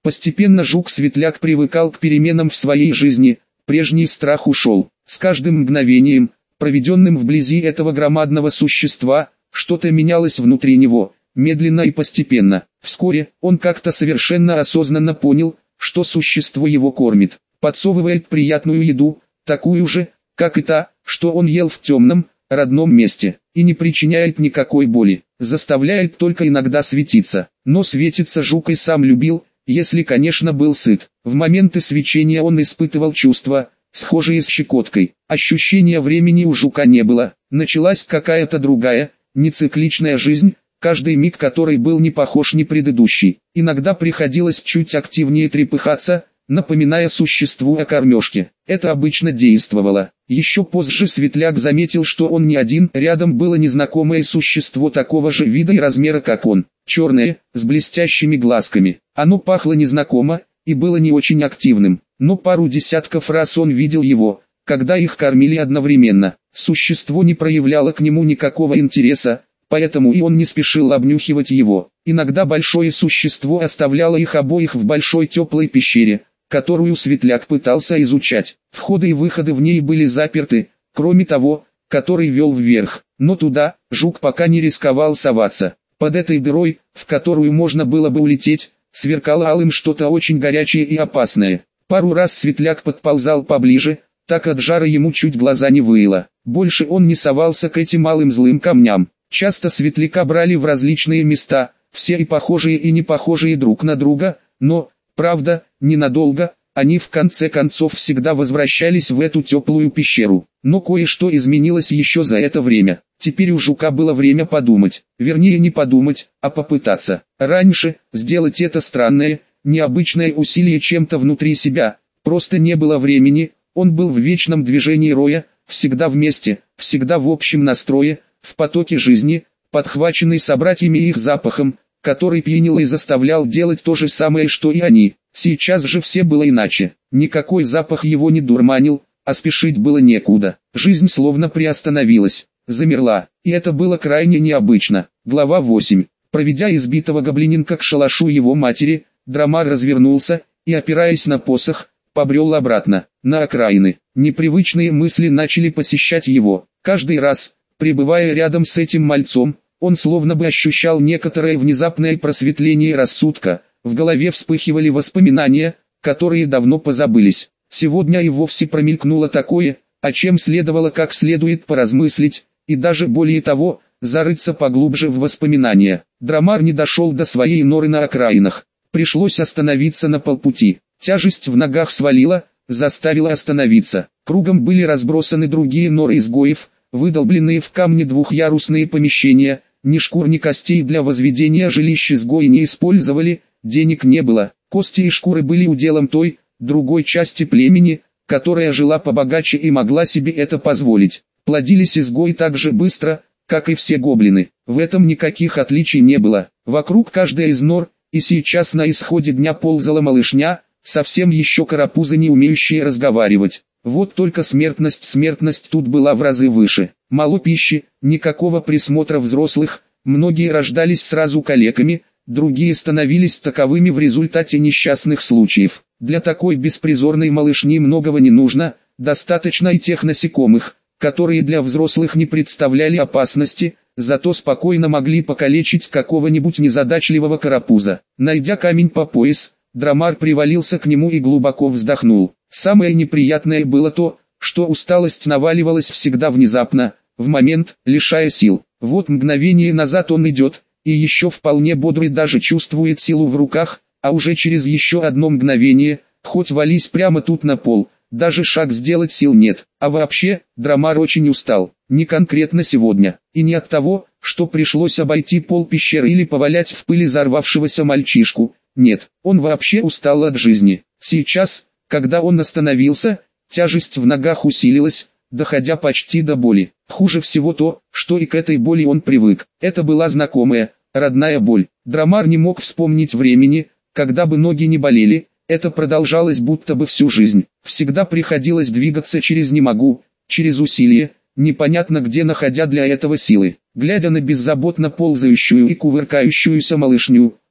Постепенно жук-светляк привыкал к переменам в своей жизни, прежний страх ушел. С каждым мгновением, проведенным вблизи этого громадного существа, что-то менялось внутри него, медленно и постепенно. Вскоре, он как-то совершенно осознанно понял, что существо его кормит, подсовывает приятную еду, такую же, как и та, что он ел в темном, родном месте, и не причиняет никакой боли, заставляет только иногда светиться. Но светиться жук и сам любил, если, конечно, был сыт. В моменты свечения он испытывал чувства, схожие с щекоткой. Ощущения времени у жука не было, началась какая-то другая, нецикличная жизнь, каждый миг которой был не похож ни предыдущий. Иногда приходилось чуть активнее трепыхаться, напоминая существу о кормежке. Это обычно действовало. Еще позже Светляк заметил, что он не один, рядом было незнакомое существо такого же вида и размера, как он, черное, с блестящими глазками. Оно пахло незнакомо и было не очень активным, но пару десятков раз он видел его, когда их кормили одновременно. Существо не проявляло к нему никакого интереса, поэтому и он не спешил обнюхивать его. Иногда большое существо оставляло их обоих в большой теплой пещере, которую Светляк пытался изучать. Входы и выходы в ней были заперты, кроме того, который вел вверх, но туда жук пока не рисковал соваться. Под этой дырой, в которую можно было бы улететь, сверкало алым что-то очень горячее и опасное. Пару раз Светляк подползал поближе, так от жара ему чуть глаза не выело. Больше он не совался к этим малым злым камням. Часто Светляка брали в различные места, все и похожие и не похожие друг на друга, но, правда, ненадолго, они в конце концов всегда возвращались в эту теплую пещеру. Но кое-что изменилось еще за это время. Теперь у жука было время подумать, вернее не подумать, а попытаться. Раньше, сделать это странное, необычное усилие чем-то внутри себя, просто не было времени, он был в вечном движении роя, всегда вместе, всегда в общем настрое, в потоке жизни, подхваченный собратьями и их запахом, который пьянил и заставлял делать то же самое, что и они. Сейчас же все было иначе, никакой запах его не дурманил, а спешить было некуда. Жизнь словно приостановилась, замерла, и это было крайне необычно. Глава восемь. Проведя избитого гоблиненка к шалашу его матери, Драмар развернулся и, опираясь на посох, побрел обратно, на окраины. Непривычные мысли начали посещать его. Каждый раз, пребывая рядом с этим мальцом, он словно бы ощущал некоторое внезапное просветление рассудка. В голове вспыхивали воспоминания, которые давно позабылись. Сегодня и вовсе промелькнуло такое, о чем следовало как следует поразмыслить, и даже более того, зарыться поглубже в воспоминания. Драмар не дошел до своей норы на окраинах. Пришлось остановиться на полпути. Тяжесть в ногах свалила, заставила остановиться. Кругом были разбросаны другие норы изгоев, выдолбленные в камне двухъярусные помещения. Ни шкур, ни костей для возведения жилищ изгои не использовали, денег не было. Кости и шкуры были уделом той, другой части племени, которая жила побогаче и могла себе это позволить. Плодились изгои так же быстро, как и все гоблины. В этом никаких отличий не было. Вокруг каждой из нор, и сейчас на исходе дня ползала малышня, совсем еще карапузы, не умеющие разговаривать. Вот только смертность смертность тут была в разы выше. Мало пищи, никакого присмотра взрослых, многие рождались сразу калеками, другие становились таковыми в результате несчастных случаев. Для такой беспризорной малышни многого не нужно, достаточно и тех насекомых, которые для взрослых не представляли опасности, зато спокойно могли покалечить какого-нибудь незадачливого карапуза. Найдя камень по пояс, Драмар привалился к нему и глубоко вздохнул. Самое неприятное было то, что усталость наваливалась всегда внезапно, в момент, лишая сил. Вот мгновение назад он идет, и еще вполне бодрый, даже чувствует силу в руках, а уже через еще одно мгновение, хоть вались прямо тут на пол, даже шаг сделать сил нет. А вообще, Драмар очень устал, не конкретно сегодня, и не от того, что пришлось обойти пол пещеры или повалять в пыли взорвавшегося мальчишку. Нет, он вообще устал от жизни. Сейчас, когда он остановился, тяжесть в ногах усилилась, доходя почти до боли. Хуже всего то, что и к этой боли он привык. Это была знакомая, родная боль. Драмар не мог вспомнить времени, когда бы ноги не болели. Это продолжалось будто бы всю жизнь. Всегда приходилось двигаться через «не могу», через усилие, непонятно где находя для этого силы. Глядя на беззаботно ползающую и кувыркающуюся малышню,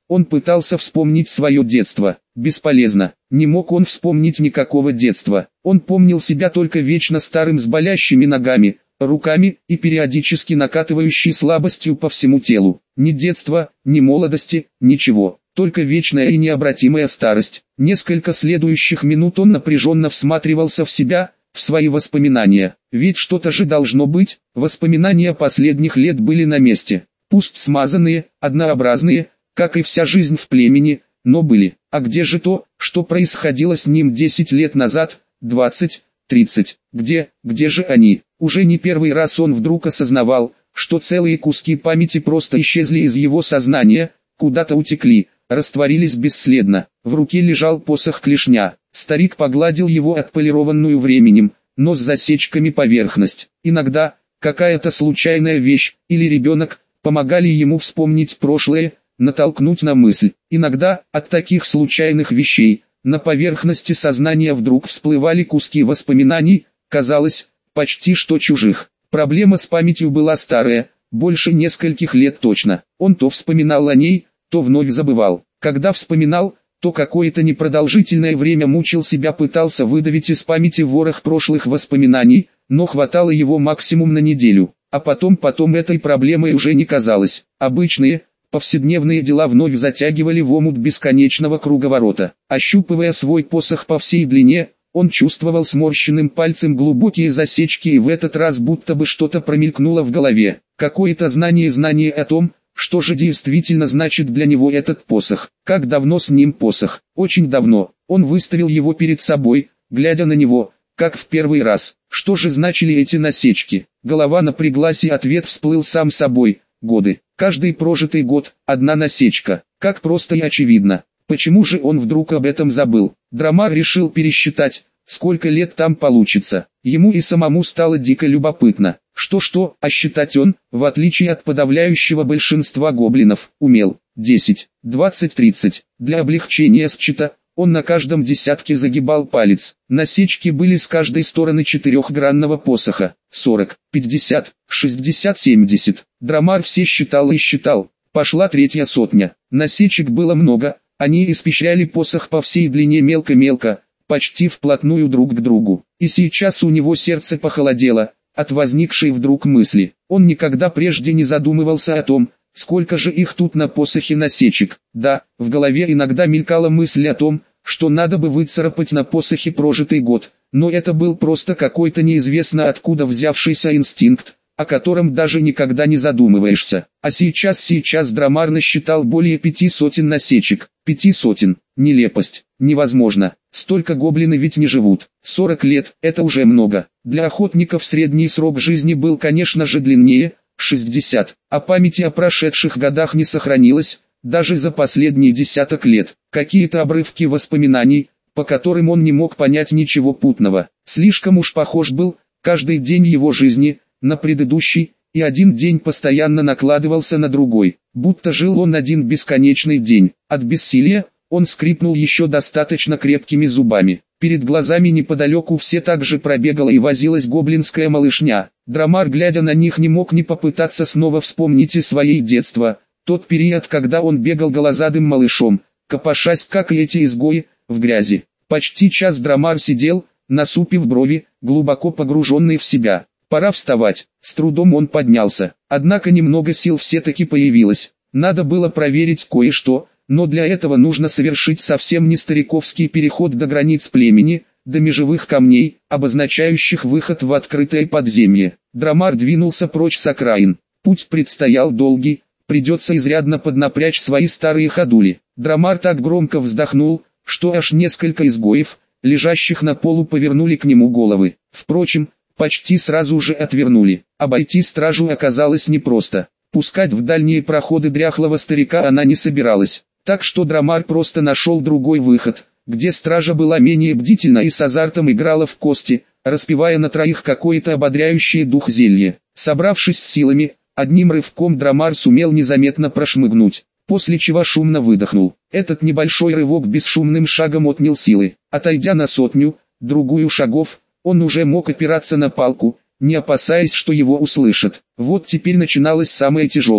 Он пытался вспомнить свое детство. Бесполезно. Не мог он вспомнить никакого детства. Он помнил себя только вечно старым с болящими ногами, руками и периодически накатывающей слабостью по всему телу. Ни детства, ни молодости, ничего. Только вечная и необратимая старость. Несколько следующих минут он напряженно всматривался в себя, в свои воспоминания. Ведь что-то же должно быть. Воспоминания последних лет были на месте. Пусть смазанные, однообразные, как и вся жизнь в племени, но были. А где же то, что происходило с ним десять лет назад, двадцать, тридцать? Где, где же они? Уже не первый раз он вдруг осознавал, что целые куски памяти просто исчезли из его сознания, куда-то утекли, растворились бесследно. В руке лежал посох клешня. Старик погладил его отполированную временем, но с засечками поверхность. Иногда, какая-то случайная вещь, или ребенок, помогали ему вспомнить прошлое, натолкнуть на мысль. Иногда, от таких случайных вещей, на поверхности сознания вдруг всплывали куски воспоминаний, казалось, почти что чужих. Проблема с памятью была старая, больше нескольких лет точно. Он то вспоминал о ней, то вновь забывал. Когда вспоминал, то какое-то непродолжительное время мучил себя, пытался выдавить из памяти ворох прошлых воспоминаний, но хватало его максимум на неделю. А потом, потом этой проблемой уже не казалось. Обычные, повседневные дела вновь затягивали в омут бесконечного круговорота. Ощупывая свой посох по всей длине, он чувствовал сморщенным пальцем глубокие засечки, и в этот раз будто бы что-то промелькнуло в голове. Какое-то знание знание о том, что же действительно значит для него этот посох. Как давно с ним посох? Очень давно. Он выставил его перед собой, глядя на него, как в первый раз. Что же значили эти насечки? Голова напряглась, и ответ всплыл сам собой. Годы. Каждый прожитый год – одна насечка. Как просто и очевидно. Почему же он вдруг об этом забыл? Драмар решил пересчитать, сколько лет там получится. Ему и самому стало дико любопытно. Что-что, а считать он, в отличие от подавляющего большинства гоблинов, умел. десять, двадцать, тридцать. Для облегчения счета, он на каждом десятке загибал палец. Насечки были с каждой стороны четырехгранного посоха. сорок, пятьдесят, шестьдесят, семьдесят. Драмар все считал и считал. Пошла третья сотня. Насечек было много, они испещряли посох по всей длине мелко-мелко, почти вплотную друг к другу. И сейчас у него сердце похолодело от возникшей вдруг мысли. Он никогда прежде не задумывался о том, сколько же их тут на посохе насечек. Да, в голове иногда мелькала мысль о том, что надо бы выцарапать на посохе прожитый год, но это был просто какой-то неизвестно откуда взявшийся инстинкт, о котором даже никогда не задумываешься. А сейчас сейчас Драмар насчитал более пяти сотен насечек. Пяти сотен. Нелепость. Невозможно. Столько гоблины ведь не живут. сорок лет – это уже много. Для охотников средний срок жизни был, конечно же, длиннее – шестьдесят. А памяти о прошедших годах не сохранилось, даже за последние десяток лет. Какие-то обрывки воспоминаний, по которым он не мог понять ничего путного. Слишком уж похож был каждый день его жизни на предыдущий, и один день постоянно накладывался на другой, будто жил он один бесконечный день. От бессилия он скрипнул еще достаточно крепкими зубами. Перед глазами неподалеку все так же пробегала и возилась гоблинская малышня. Драмар, глядя на них, не мог не попытаться снова вспомнить из своей детства, тот период, когда он бегал голозадым малышом, копошась, как и эти изгои, в грязи. Почти час Драмар сидел, насупив брови, глубоко погруженный в себя. Пора вставать. С трудом он поднялся. Однако немного сил все-таки появилось. Надо было проверить кое-что, но для этого нужно совершить совсем не стариковский переход до границ племени, до межевых камней, обозначающих выход в открытое подземье. Драмар двинулся прочь с окраин. Путь предстоял долгий, придется изрядно поднапрячь свои старые ходули. Драмар так громко вздохнул, что аж несколько изгоев, лежащих на полу, повернули к нему головы. Впрочем, почти сразу же отвернули. Обойти стражу оказалось непросто. Пускать в дальние проходы дряхлого старика она не собиралась. Так что Драмар просто нашел другой выход, где стража была менее бдительна и с азартом играла в кости, распевая на троих какое-то ободряющее дух зелье. Собравшись с силами, одним рывком Драмар сумел незаметно прошмыгнуть, после чего шумно выдохнул. Этот небольшой рывок бесшумным шагом отнял силы. Отойдя на сотню, другую шагов, он уже мог опираться на палку, не опасаясь, что его услышат. Вот теперь начиналось самое тяжелое.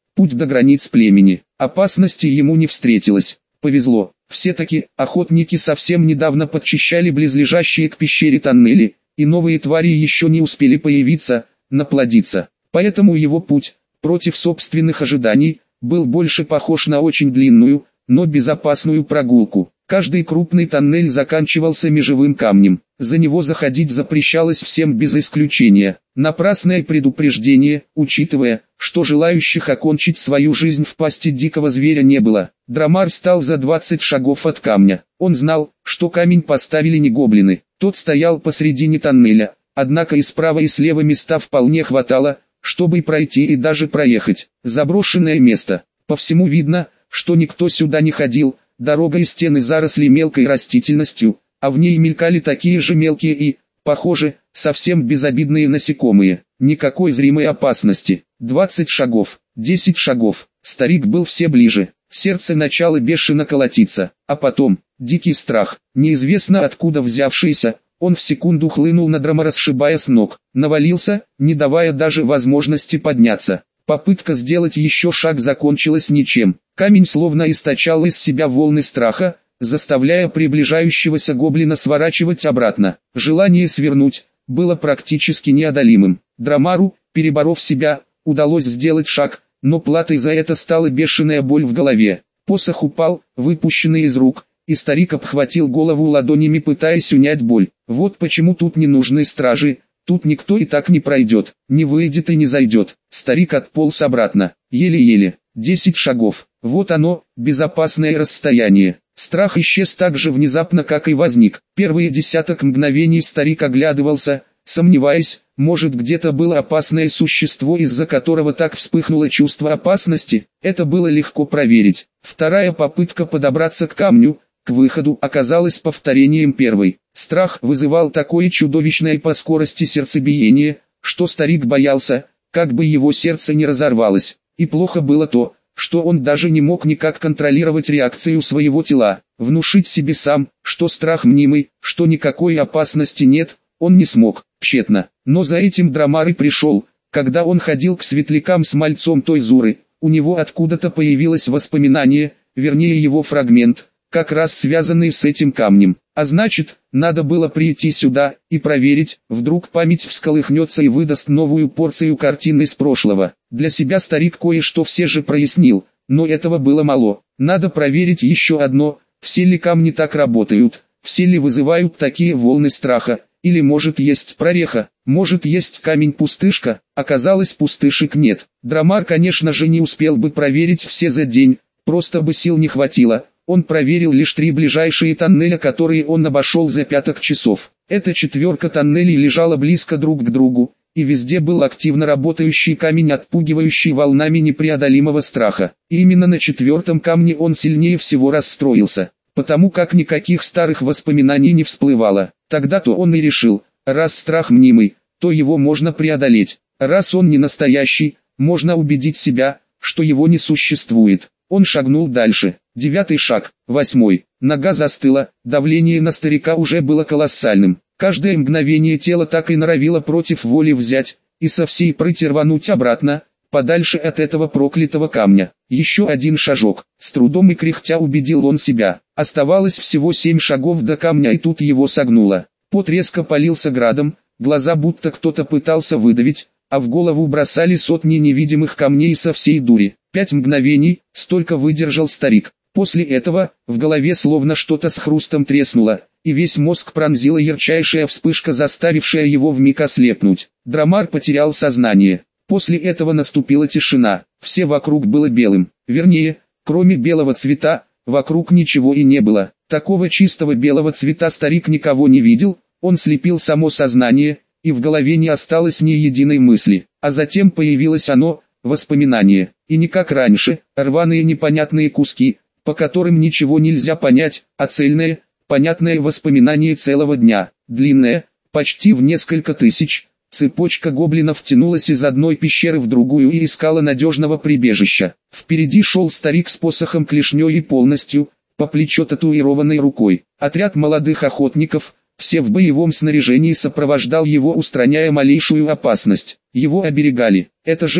путь до границ племени. Опасности ему не встретилось. Повезло, все-таки охотники совсем недавно подчищали близлежащие к пещере тоннели, и новые твари еще не успели появиться, наплодиться. Поэтому его путь, против собственных ожиданий, был больше похож на очень длинную, но безопасную прогулку. Каждый крупный тоннель заканчивался межевым камнем. За него заходить запрещалось всем без исключения. Напрасное предупреждение, учитывая, что желающих окончить свою жизнь в пасти дикого зверя не было. Драмар стал за двадцать шагов от камня. Он знал, что камень поставили не гоблины. Тот стоял посредине тоннеля, однако и справа и слева места вполне хватало, чтобы пройти и даже проехать. Заброшенное место. По всему видно, что никто сюда не ходил. Дорога и стены заросли мелкой растительностью, а в ней мелькали такие же мелкие и, похоже, совсем безобидные насекомые. Никакой зримой опасности. двадцать шагов, десять шагов. Старик был все ближе. Сердце начало бешено колотиться, а потом, дикий страх, неизвестно откуда взявшийся, он в секунду хлынул на Драмара, сшибая с ног, навалился, не давая даже возможности подняться. Попытка сделать еще шаг закончилась ничем. Камень словно источал из себя волны страха, заставляя приближающегося гоблина сворачивать обратно. Желание свернуть было практически неодолимым. Драмару, переборов себя, удалось сделать шаг, но платой за это стала бешеная боль в голове. Посох упал, выпущенный из рук, и старик обхватил голову ладонями, пытаясь унять боль. Вот почему тут не нужны стражи. Тут никто и так не пройдет, не выйдет и не зайдет. Старик отполз обратно, еле-еле, десять шагов. Вот оно, безопасное расстояние. Страх исчез так же внезапно, как и возник. Первые десяток мгновений старик оглядывался, сомневаясь, может где-то было опасное существо, из-за которого так вспыхнуло чувство опасности. Это было легко проверить. Вторая попытка подобраться к камню, к выходу, оказалась повторением первой. Страх вызывал такое чудовищное по скорости сердцебиение, что старик боялся, как бы его сердце не разорвалось. И плохо было то, что он даже не мог никак контролировать реакцию своего тела. Внушить себе сам, что страх мнимый, что никакой опасности нет, он не смог, тщетно. Но за этим Драмар и пришел, когда он ходил к светлякам с мальцом той Зуры. У него откуда-то появилось воспоминание, вернее его фрагмент, как раз связанный с этим камнем. А значит, надо было прийти сюда и проверить, вдруг память всколыхнется и выдаст новую порцию картин из прошлого. Для себя старик кое-что все же прояснил, но этого было мало. Надо проверить еще одно, все ли камни так работают, все ли вызывают такие волны страха, или может есть прореха, может есть камень-пустышка. Оказалось, пустышек нет. Драмар, конечно же, не успел бы проверить все за день, просто бы сил не хватило. Он проверил лишь три ближайшие тоннеля, которые он обошел за пяток часов. Эта четверка тоннелей лежала близко друг к другу, и везде был активно работающий камень, отпугивающий волнами непреодолимого страха. И именно на четвертом камне он сильнее всего расстроился, потому как никаких старых воспоминаний не всплывало. Тогда-то он и решил, раз страх мнимый, то его можно преодолеть. Раз он не настоящий, можно убедить себя, что его не существует. Он шагнул дальше. Девятый шаг, восьмой. Нога застыла, давление на старика уже было колоссальным. Каждое мгновение тело так и норовило против воли взять, и со всей прыти рвануть обратно, подальше от этого проклятого камня. Еще один шажок. С трудом и кряхтя убедил он себя. Оставалось всего семь шагов до камня, и тут его согнуло. Пот резко полился градом, глаза будто кто-то пытался выдавить, а в голову бросали сотни невидимых камней со всей дури. Пять мгновений, столько выдержал старик. После этого, в голове словно что-то с хрустом треснуло, и весь мозг пронзила ярчайшая вспышка, заставившая его вмиг ослепнуть. Драмар потерял сознание. После этого наступила тишина, все вокруг было белым. Вернее, кроме белого цвета, вокруг ничего и не было. Такого чистого белого цвета старик никого не видел, он слепил само сознание, и в голове не осталось ни единой мысли. А затем появилось оно, воспоминание, и не как раньше, рваные непонятные куски, по которым ничего нельзя понять, а цельное, понятное воспоминание целого дня, длинное, почти в несколько тысяч. Цепочка гоблинов тянулась из одной пещеры в другую и искала надежного прибежища. Впереди шел старик с посохом клешней и полностью, по плечо татуированной рукой. Отряд молодых охотников, все в боевом снаряжении, сопровождал его, устраняя малейшую опасность. Его оберегали. «Это же я»,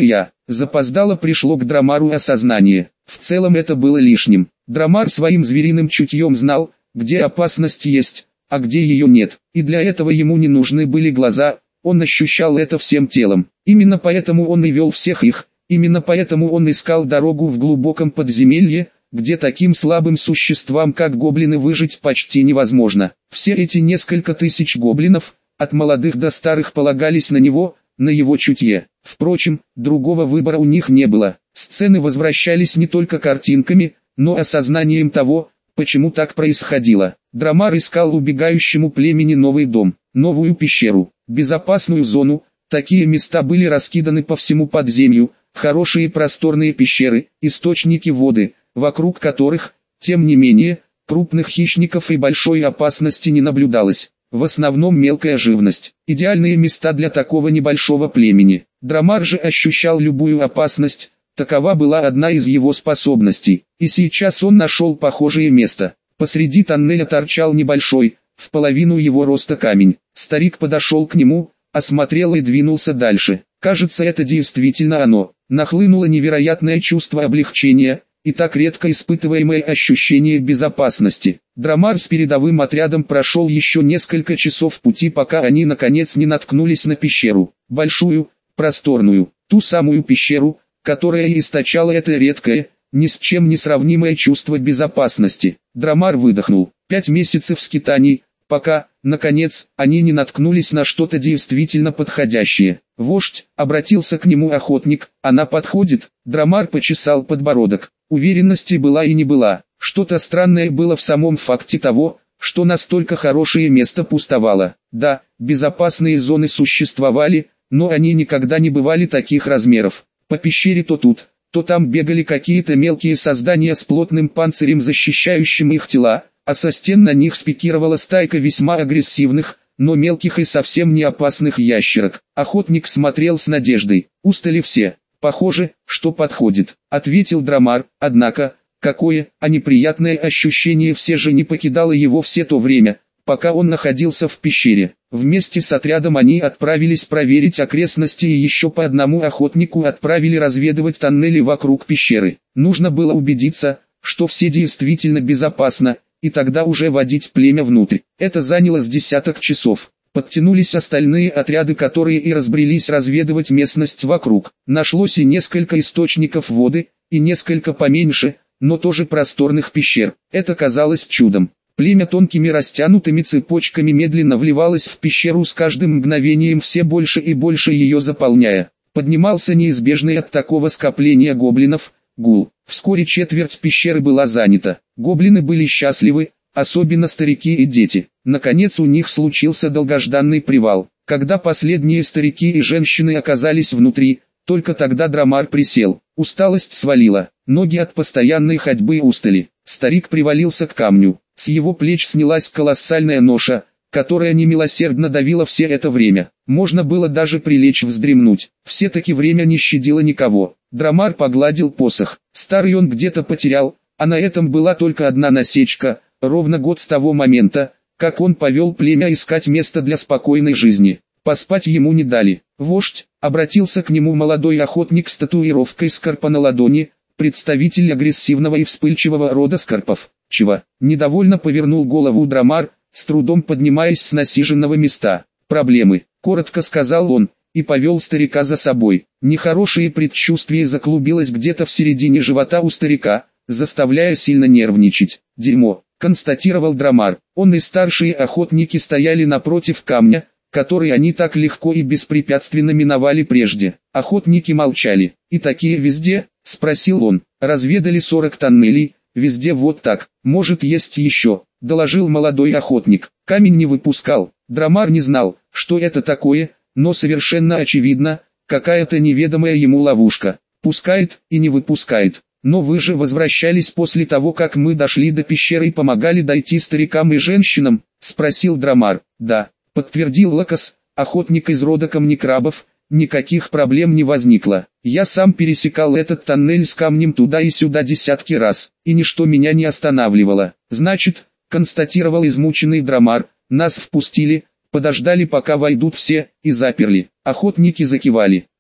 Запоздало пришло к Драмару осознание. В целом это было лишним. Драмар своим звериным чутьем знал, где опасность есть, а где ее нет. И для этого ему не нужны были глаза, он ощущал это всем телом. Именно поэтому он и вел всех их, именно поэтому он искал дорогу в глубоком подземелье, где таким слабым существам, как гоблины, выжить почти невозможно. Все эти несколько тысяч гоблинов, от молодых до старых, полагались на него, на его чутье. Впрочем, другого выбора у них не было. Сцены возвращались не только картинками, но осознанием того, почему так происходило. Драмар искал убегающему племени новый дом, новую пещеру, безопасную зону. Такие места были раскиданы по всему подземью, хорошие просторные пещеры, источники воды, вокруг которых, тем не менее, крупных хищников и большой опасности не наблюдалось. В основном мелкая живность. Идеальные места для такого небольшого племени. Драмар же ощущал любую опасность, такова была одна из его способностей. И сейчас он нашел похожее место. Посреди тоннеля торчал небольшой, в половину его роста камень. Старик подошел к нему, осмотрел и двинулся дальше. Кажется, это действительно оно. Нахлынуло невероятное чувство облегчения, и так редко испытываемое ощущение безопасности. Драмар с передовым отрядом прошел еще несколько часов пути, пока они наконец не наткнулись на пещеру. Большую, просторную, ту самую пещеру, которая и источала это редкое, ни с чем не сравнимое чувство безопасности. Драмар выдохнул. Пять месяцев скитаний, пока, наконец, они не наткнулись на что-то действительно подходящее. Вождь, обратился к нему охотник, она подходит. Драмар почесал подбородок. Уверенности была и не была. Что-то странное было в самом факте того, что настолько хорошее место пустовало. Да, безопасные зоны существовали, но они никогда не бывали таких размеров. По пещере то тут, то там бегали какие-то мелкие создания с плотным панцирем, защищающим их тела, а со стен на них спикировала стайка весьма агрессивных, но мелких и совсем не опасных ящерок. Охотник смотрел с надеждой. Устали все. Похоже, что подходит, ответил Драмар, однако, какое, а неприятное ощущение все же не покидало его все то время, пока он находился в пещере. Вместе с отрядом они отправились проверить окрестности и еще по одному охотнику отправили разведывать тоннели вокруг пещеры. Нужно было убедиться, что все действительно безопасно, и тогда уже водить племя внутрь. Это заняло с десяток часов. Подтянулись остальные отряды, которые и разбрелись разведывать местность вокруг. Нашлось и несколько источников воды, и несколько поменьше, но тоже просторных пещер. Это казалось чудом. Племя тонкими растянутыми цепочками медленно вливалось в пещеру, с каждым мгновением все больше и больше ее заполняя. Поднимался неизбежный от такого скопления гоблинов гул. Вскоре четверть пещеры была занята. Гоблины были счастливы, особенно старики и дети. Наконец у них случился долгожданный привал. Когда последние старики и женщины оказались внутри, только тогда Драмар присел. Усталость свалила, ноги от постоянной ходьбы устали. Старик привалился к камню. С его плеч снялась колоссальная ноша, которая немилосердно давила все это время. Можно было даже прилечь вздремнуть. Все-таки время не щадило никого. Драмар погладил посох. Старый он где-то потерял, а на этом была только одна насечка, ровно год с того момента, как он повел племя искать место для спокойной жизни. Поспать ему не дали. Вождь, обратился к нему молодой охотник с татуировкой скорпа на ладони, представитель агрессивного и вспыльчивого рода скорпов. Чего? Недовольно повернул голову Драмар, с трудом поднимаясь с насиженного места. Проблемы, коротко сказал он, и повел старика за собой. Нехорошее предчувствие заклубилось где-то в середине живота у старика, заставляя сильно нервничать. Дерьмо, констатировал Драмар. Он и старшие охотники стояли напротив камня, который они так легко и беспрепятственно миновали прежде. Охотники молчали. «И такие везде?» – спросил он. «Разведали сорок тоннелей, везде вот так. Может, есть еще?» – доложил молодой охотник. Камень не выпускал. Драмар не знал, что это такое, но совершенно очевидно, какая-то неведомая ему ловушка. Пускает и не выпускает. «Но вы же возвращались после того, как мы дошли до пещеры и помогали дойти старикам и женщинам?» – спросил Драмар. «Да», – подтвердил Лакас, охотник из рода камнекрабов. «Никаких проблем не возникло. Я сам пересекал этот тоннель с камнем туда и сюда десятки раз, и ничто меня не останавливало. Значит, констатировал измученный Драмар, нас впустили, подождали пока войдут все, и заперли». Охотники закивали.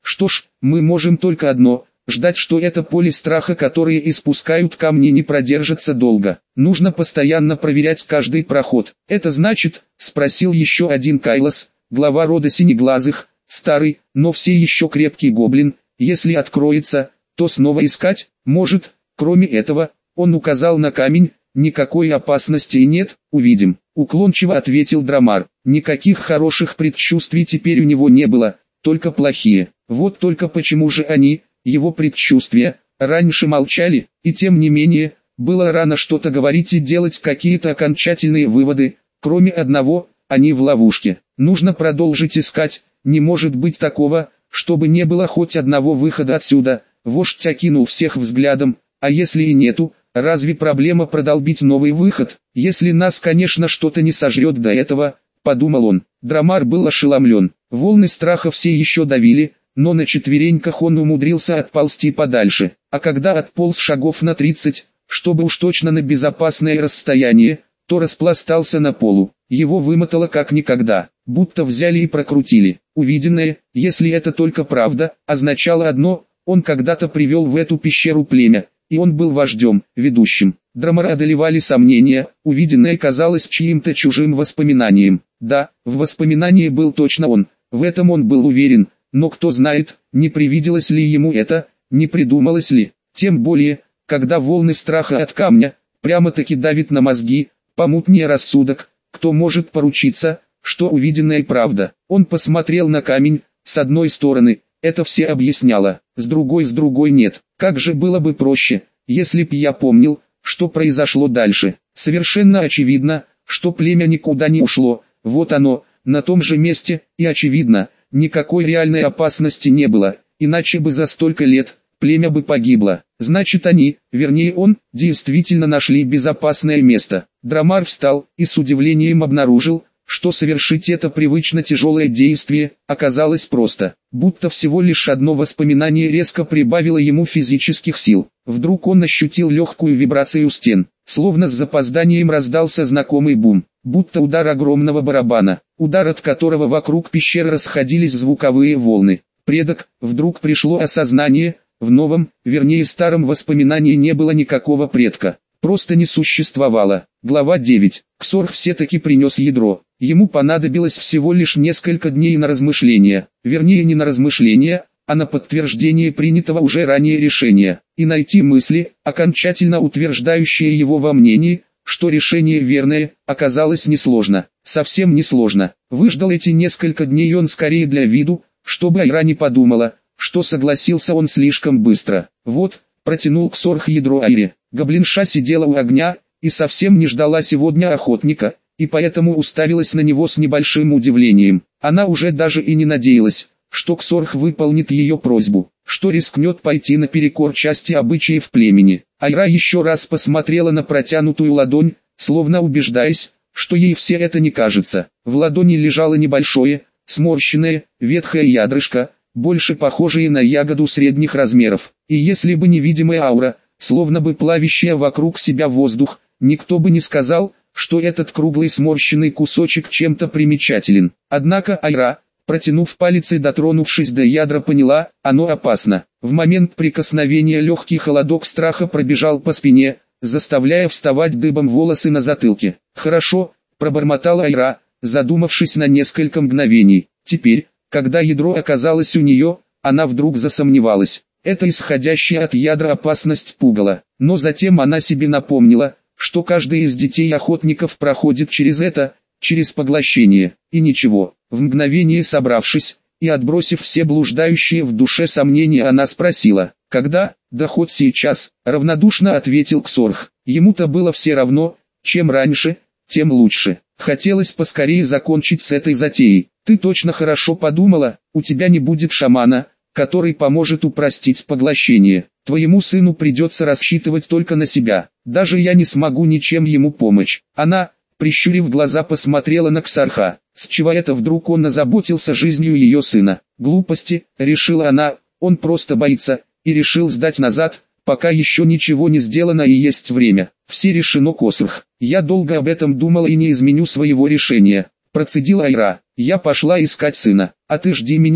Что ж, мы можем только одно – ждать, что это поле страха, которое испускают камни, не продержится долго. Нужно постоянно проверять каждый проход. Это значит, спросил еще один Кайлос, глава рода Синеглазых, старый, но все еще крепкий гоблин, если откроется, то снова искать, может, кроме этого, он указал на камень, никакой опасности нет, увидим. Уклончиво ответил Драмар, никаких хороших предчувствий теперь у него не было, только плохие. Вот только почему же они, его предчувствия, раньше молчали, и тем не менее, было рано что-то говорить и делать какие-то окончательные выводы, кроме одного, они в ловушке. Нужно продолжить искать, не может быть такого, чтобы не было хоть одного выхода отсюда. Вождь окинул всех взглядом, а если и нету, разве проблема продолбить новый выход, если нас, конечно, что-то не сожрет до этого, подумал он. Драмар был ошеломлен, волны страха все еще давили, но на четвереньках он умудрился отползти подальше, а когда отполз шагов на тридцать, чтобы уж точно на безопасное расстояние, то распластался на полу. Его вымотало как никогда, будто взяли и прокрутили. Увиденное, если это только правда, означало одно: он когда-то привел в эту пещеру племя, и он был вождем, ведущим. Драмара одолевали сомнения, увиденное казалось чьим-то чужим воспоминанием. Да, в воспоминании был точно он, в этом он был уверен, но кто знает, не привиделось ли ему это, не придумалось ли. Тем более, когда волны страха от камня прямо-таки давит на мозги, помутнее рассудок, кто может поручиться, что увиденное правда. Он посмотрел на камень, с одной стороны, это все объясняло, с другой с другой нет. Как же было бы проще, если б я помнил, что произошло дальше. Совершенно очевидно, что племя никуда не ушло, вот оно, на том же месте, и очевидно, никакой реальной опасности не было, иначе бы за столько лет, племя бы погибло. Значит они, вернее он, действительно нашли безопасное место. Драмар встал и с удивлением обнаружил, что совершить это привычно тяжелое действие оказалось просто, будто всего лишь одно воспоминание резко прибавило ему физических сил. Вдруг он ощутил легкую вибрацию стен, словно с запозданием раздался знакомый бум, будто удар огромного барабана, удар от которого вокруг пещеры расходились звуковые волны. Предок, вдруг пришло осознание, в новом, вернее старом воспоминании не было никакого предка. Просто не существовало. Глава девять. Ксорх все-таки принес ядро. Ему понадобилось всего лишь несколько дней на размышления. Вернее не на размышления, а на подтверждение принятого уже ранее решения. И найти мысли, окончательно утверждающие его во мнении, что решение верное, оказалось несложно. Совсем несложно. Выждал эти несколько дней он скорее для виду, чтобы Айра не подумала, что согласился он слишком быстро. Вот, протянул Ксорх ядро Айре. Гоблинша сидела у огня, и совсем не ждала сегодня охотника, и поэтому уставилась на него с небольшим удивлением. Она уже даже и не надеялась, что Ксорх выполнит ее просьбу, что рискнет пойти наперекор части обычаев племени. Айра еще раз посмотрела на протянутую ладонь, словно убеждаясь, что ей все это не кажется. В ладони лежало небольшое, сморщенное, ветхое ядрышко, больше похожее на ягоду средних размеров. И если бы невидимая аура, словно бы плавящая вокруг себя воздух, никто бы не сказал, что этот круглый сморщенный кусочек чем-то примечателен. Однако Айра, протянув палец и дотронувшись до ядра, поняла, оно опасно. В момент прикосновения легкий холодок страха пробежал по спине, заставляя вставать дыбом волосы на затылке. «Хорошо», — пробормотала Айра, задумавшись на несколько мгновений. Теперь, когда ядро оказалось у нее, она вдруг засомневалась. Эта исходящая от ядра опасность пугала, но затем она себе напомнила, что каждый из детей охотников проходит через это, через поглощение, и ничего. В мгновение собравшись, и отбросив все блуждающие в душе сомнения, она спросила: «Когда?» «Да хоть сейчас», — равнодушно ответил Ксорх. Ему-то было все равно, чем раньше, тем лучше. Хотелось поскорее закончить с этой затеей. «Ты точно хорошо подумала, у тебя не будет шамана, который поможет упростить поглощение. Твоему сыну придется рассчитывать только на себя. Даже я не смогу ничем ему помочь». Она, прищурив глаза, посмотрела на Ксорха. С чего это вдруг он озаботился жизнью ее сына? Глупости, решила она, он просто боится, и решил сдать назад, пока еще ничего не сделано и есть время. Все решено, Ксорх. Я долго об этом думала и не изменю своего решения. Процедила Айра. Я пошла искать сына, а ты жди меня,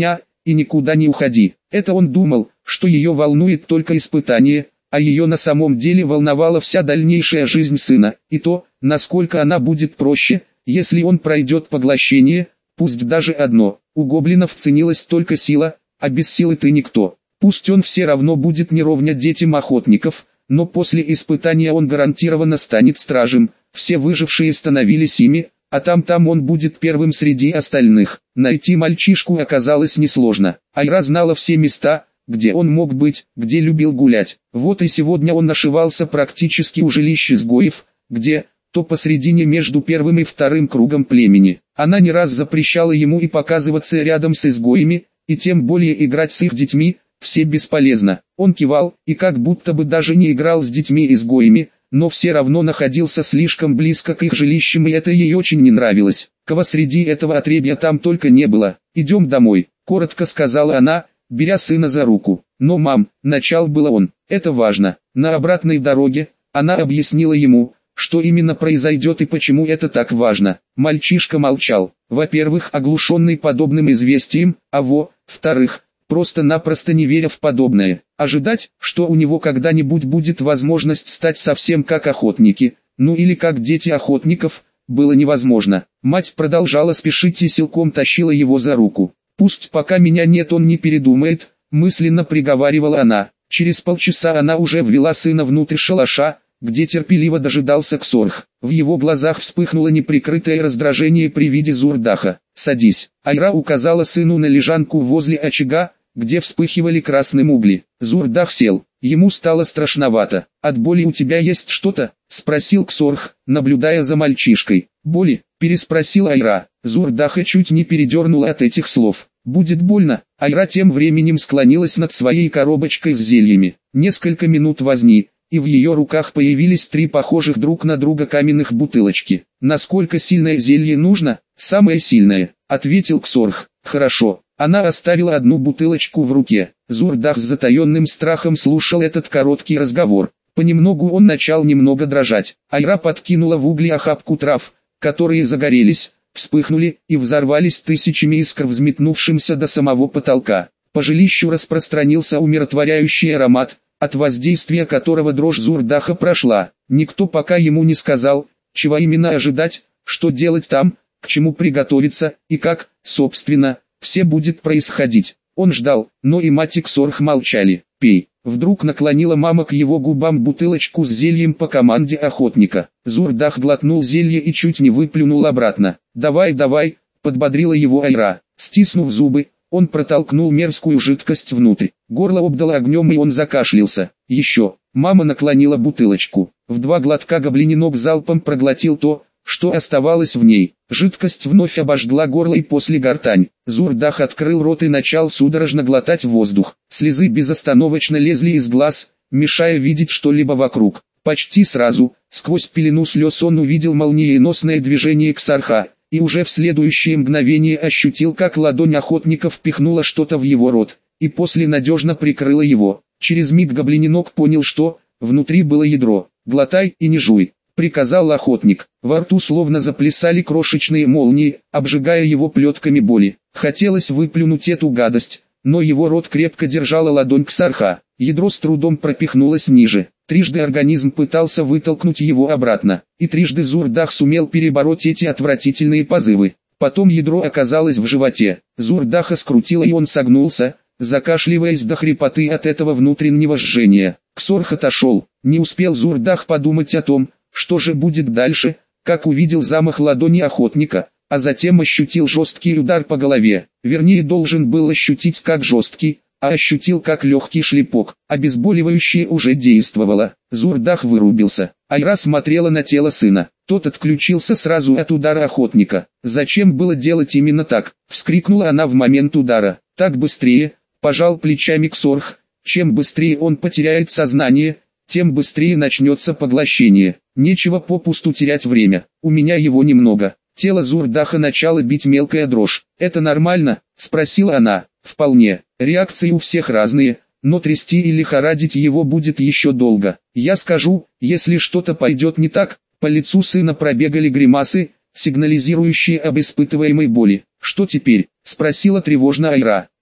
и никуда не уходи. Это он думал, что ее волнует только испытание, а ее на самом деле волновала вся дальнейшая жизнь сына, и то, насколько она будет проще, если он пройдет поглощение, пусть даже одно. У гоблинов ценилась только сила, а без силы ты никто. Пусть он все равно будет не ровня детям охотников, но после испытания он гарантированно станет стражем, все выжившие становились ими, а там-там он будет первым среди остальных. Найти мальчишку оказалось несложно. Айра знала все места, где он мог быть, где любил гулять. Вот и сегодня он нашивался практически у жилищ изгоев, где, то посредине между первым и вторым кругом племени. Она не раз запрещала ему и показываться рядом с изгоями, и тем более играть с их детьми, все бесполезно. Он кивал, и как будто бы даже не играл с детьми-изгоями, но все равно находился слишком близко к их жилищам, и это ей очень не нравилось. Кого среди этого отребья там только не было. «Идем домой», — коротко сказала она, беря сына за руку. «Но, мам», — начал было он, — «это важно». На обратной дороге, она объяснила ему, что именно произойдет и почему это так важно. Мальчишка молчал, во-первых, оглушенный подобным известием, а во-вторых, просто-напросто не веря в подобное. Ожидать, что у него когда-нибудь будет возможность стать совсем как охотники, ну или как дети охотников, было невозможно. Мать продолжала спешить и силком тащила его за руку. «Пусть пока меня нет, он не передумает», мысленно приговаривала она. Через полчаса она уже ввела сына внутрь шалаша, где терпеливо дожидался Ксорх. В его глазах вспыхнуло неприкрытое раздражение при виде Зурдаха. «Садись». Айра указала сыну на лежанку возле очага, где вспыхивали красным угли. Зурдах сел. Ему стало страшновато. «От боли у тебя есть что-то?» — спросил Ксорх, наблюдая за мальчишкой. «Боли?» — переспросил Айра. Зурдаха чуть не передернула от этих слов. «Будет больно». Айра тем временем склонилась над своей коробочкой с зельями. Несколько минут возни, и в ее руках появились три похожих друг на друга каменных бутылочки. «Насколько сильное зелье нужно?» «Самое сильное», — ответил Ксорх. «Хорошо». Она оставила одну бутылочку в руке. Зурдах с затаенным страхом слушал этот короткий разговор. Понемногу он начал немного дрожать. Айра подкинула в угли охапку трав, которые загорелись, вспыхнули и взорвались тысячами искр, взметнувшимся до самого потолка. По жилищу распространился умиротворяющий аромат, от воздействия которого дрожь Зурдаха прошла. Никто пока ему не сказал, чего именно ожидать, что делать там, к чему приготовиться и как, собственно, все будет происходить. Он ждал, но и мать и Ксорх молчали. «Пей». Вдруг наклонила мама к его губам бутылочку с зельем по команде охотника. Зурдах глотнул зелье и чуть не выплюнул обратно. «Давай, давай», — подбодрила его Айра. Стиснув зубы, он протолкнул мерзкую жидкость внутрь. Горло обдало огнем, и он закашлялся. «Еще». Мама наклонила бутылочку. В два глотка гоблиненок залпом проглотил то, что оставалось в ней. Жидкость вновь обожгла горло и после гортань. Зурдах открыл рот и начал судорожно глотать воздух. Слезы безостановочно лезли из глаз, мешая видеть что-либо вокруг. Почти сразу, сквозь пелену слез, он увидел молниеносное движение Ксарха, и уже в следующее мгновение ощутил, как ладонь охотника впихнула что-то в его рот, и после надежно прикрыла его. Через миг гоблиненок понял, что внутри было ядро. «Глотай и не жуй», — приказал охотник. Во рту словно заплясали крошечные молнии, обжигая его плетками боли. Хотелось выплюнуть эту гадость, но его рот крепко держала ладонь Ксарха. Ядро с трудом пропихнулось ниже. Трижды организм пытался вытолкнуть его обратно, и трижды Зурдах сумел перебороть эти отвратительные позывы. Потом ядро оказалось в животе. Зурдаха скрутило, и он согнулся, закашливаясь до хрипоты от этого внутреннего жжения. Ксорх отошел. Не успел Зурдах подумать о том, что же будет дальше, как увидел замах ладони охотника, а затем ощутил жесткий удар по голове. Вернее, должен был ощутить как жесткий, а ощутил как легкий шлепок. Обезболивающее уже действовало. Зурдах вырубился. Айра смотрела на тело сына. Тот отключился сразу от удара охотника. «Зачем было делать именно так?» — вскрикнула она в момент удара. «Так быстрее», — пожал плечами Ксорх. «Чем быстрее он потеряет сознание, тем быстрее начнется поглощение. Нечего попусту терять время. У меня его немного». Тело Зурдаха начало бить мелкая дрожь. «Это нормально?» — спросила она. «Вполне. Реакции у всех разные, но трясти и лихорадить его будет еще долго. Я скажу, если что-то пойдет не так». По лицу сына пробегали гримасы, сигнализирующие об испытываемой боли. «Что теперь?» — спросила тревожно Айра.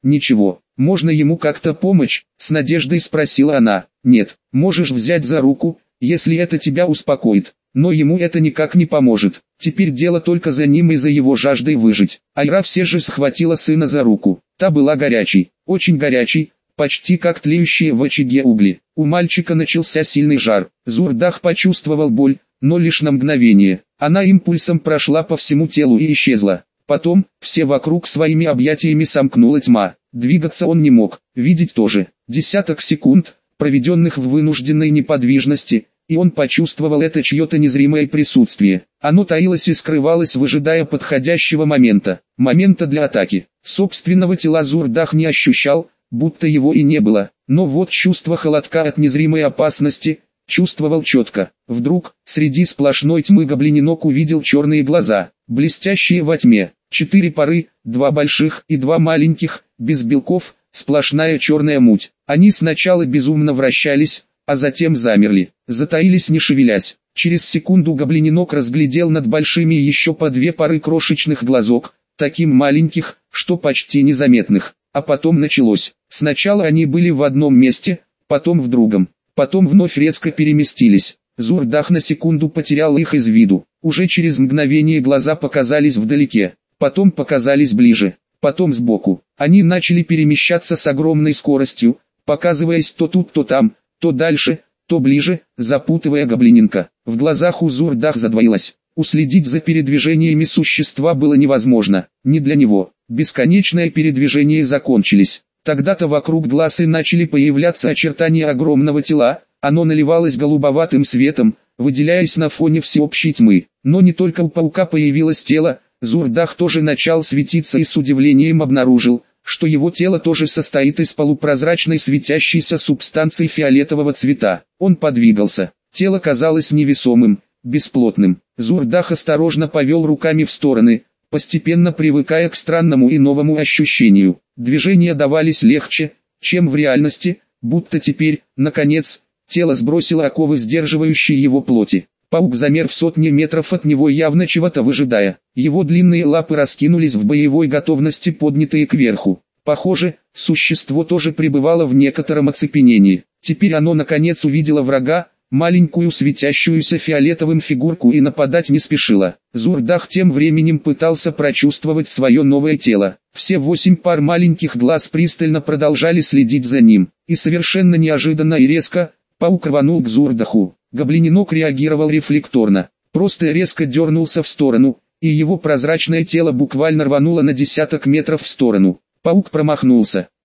Ничего, можно ему как-то помочь? С надеждой спросила она. Нет, можешь взять за руку, если это тебя успокоит. Но ему это никак не поможет. Теперь дело только за ним и за его жаждой выжить. Айра все же схватила сына за руку. Та была горячей, очень горячей, почти как тлеющие в очаге угли. У мальчика начался сильный жар. Зурдах почувствовал боль, но лишь на мгновение. Она импульсом прошла по всему телу и исчезла. Потом, все вокруг своими объятиями сомкнула тьма. Двигаться он не мог, видеть тоже. Десяток секунд, проведенных в вынужденной неподвижности, и он почувствовал это чье-то незримое присутствие. Оно таилось и скрывалось, выжидая подходящего момента. Момента для атаки. Собственного тела Зурдах не ощущал, будто его и не было. Но вот чувство холодка от незримой опасности чувствовал четко. Вдруг, среди сплошной тьмы гоблиненок увидел черные глаза, блестящие во тьме. Четыре пары, два больших и два маленьких, без белков, сплошная черная муть. Они сначала безумно вращались, а затем замерли, затаились не шевелясь. Через секунду гоблиненок разглядел над большими еще по две пары крошечных глазок, таким маленьких, что почти незаметных. А потом началось. Сначала они были в одном месте, потом в другом, потом вновь резко переместились. Зурдах на секунду потерял их из виду. Уже через мгновение глаза показались вдалеке, потом показались ближе, потом сбоку. Они начали перемещаться с огромной скоростью, показываясь то тут, то там, то дальше, то ближе, запутывая гоблиненка. В глазах у Зурдах задвоилось. Уследить за передвижениями существа было невозможно, не для него. Бесконечные передвижения закончились. Тогда-то вокруг глаз и начали появляться очертания огромного тела, оно наливалось голубоватым светом, выделяясь на фоне всеобщей тьмы. Но не только у паука появилось тело, Зурдах тоже начал светиться и с удивлением обнаружил, что его тело тоже состоит из полупрозрачной светящейся субстанции фиолетового цвета. Он подвигался, тело казалось невесомым, бесплотным. Зурдах осторожно повел руками в стороны, постепенно привыкая к странному и новому ощущению. Движения давались легче, чем в реальности, будто теперь, наконец, тело сбросило оковы, сдерживающие его плоти. Паук замер в сотни метров от него, явно чего-то выжидая. Его длинные лапы раскинулись в боевой готовности, поднятые кверху. Похоже, существо тоже пребывало в некотором оцепенении. Теперь оно наконец увидело врага, маленькую светящуюся фиолетовым фигурку, и нападать не спешило. Зурдах тем временем пытался прочувствовать свое новое тело. Все восемь пар маленьких глаз пристально продолжали следить за ним. И совершенно неожиданно и резко, паук рванул к Зурдаху. Гоблиненок реагировал рефлекторно, просто резко дернулся в сторону, и его прозрачное тело буквально рвануло на десяток метров в сторону. Паук промахнулся.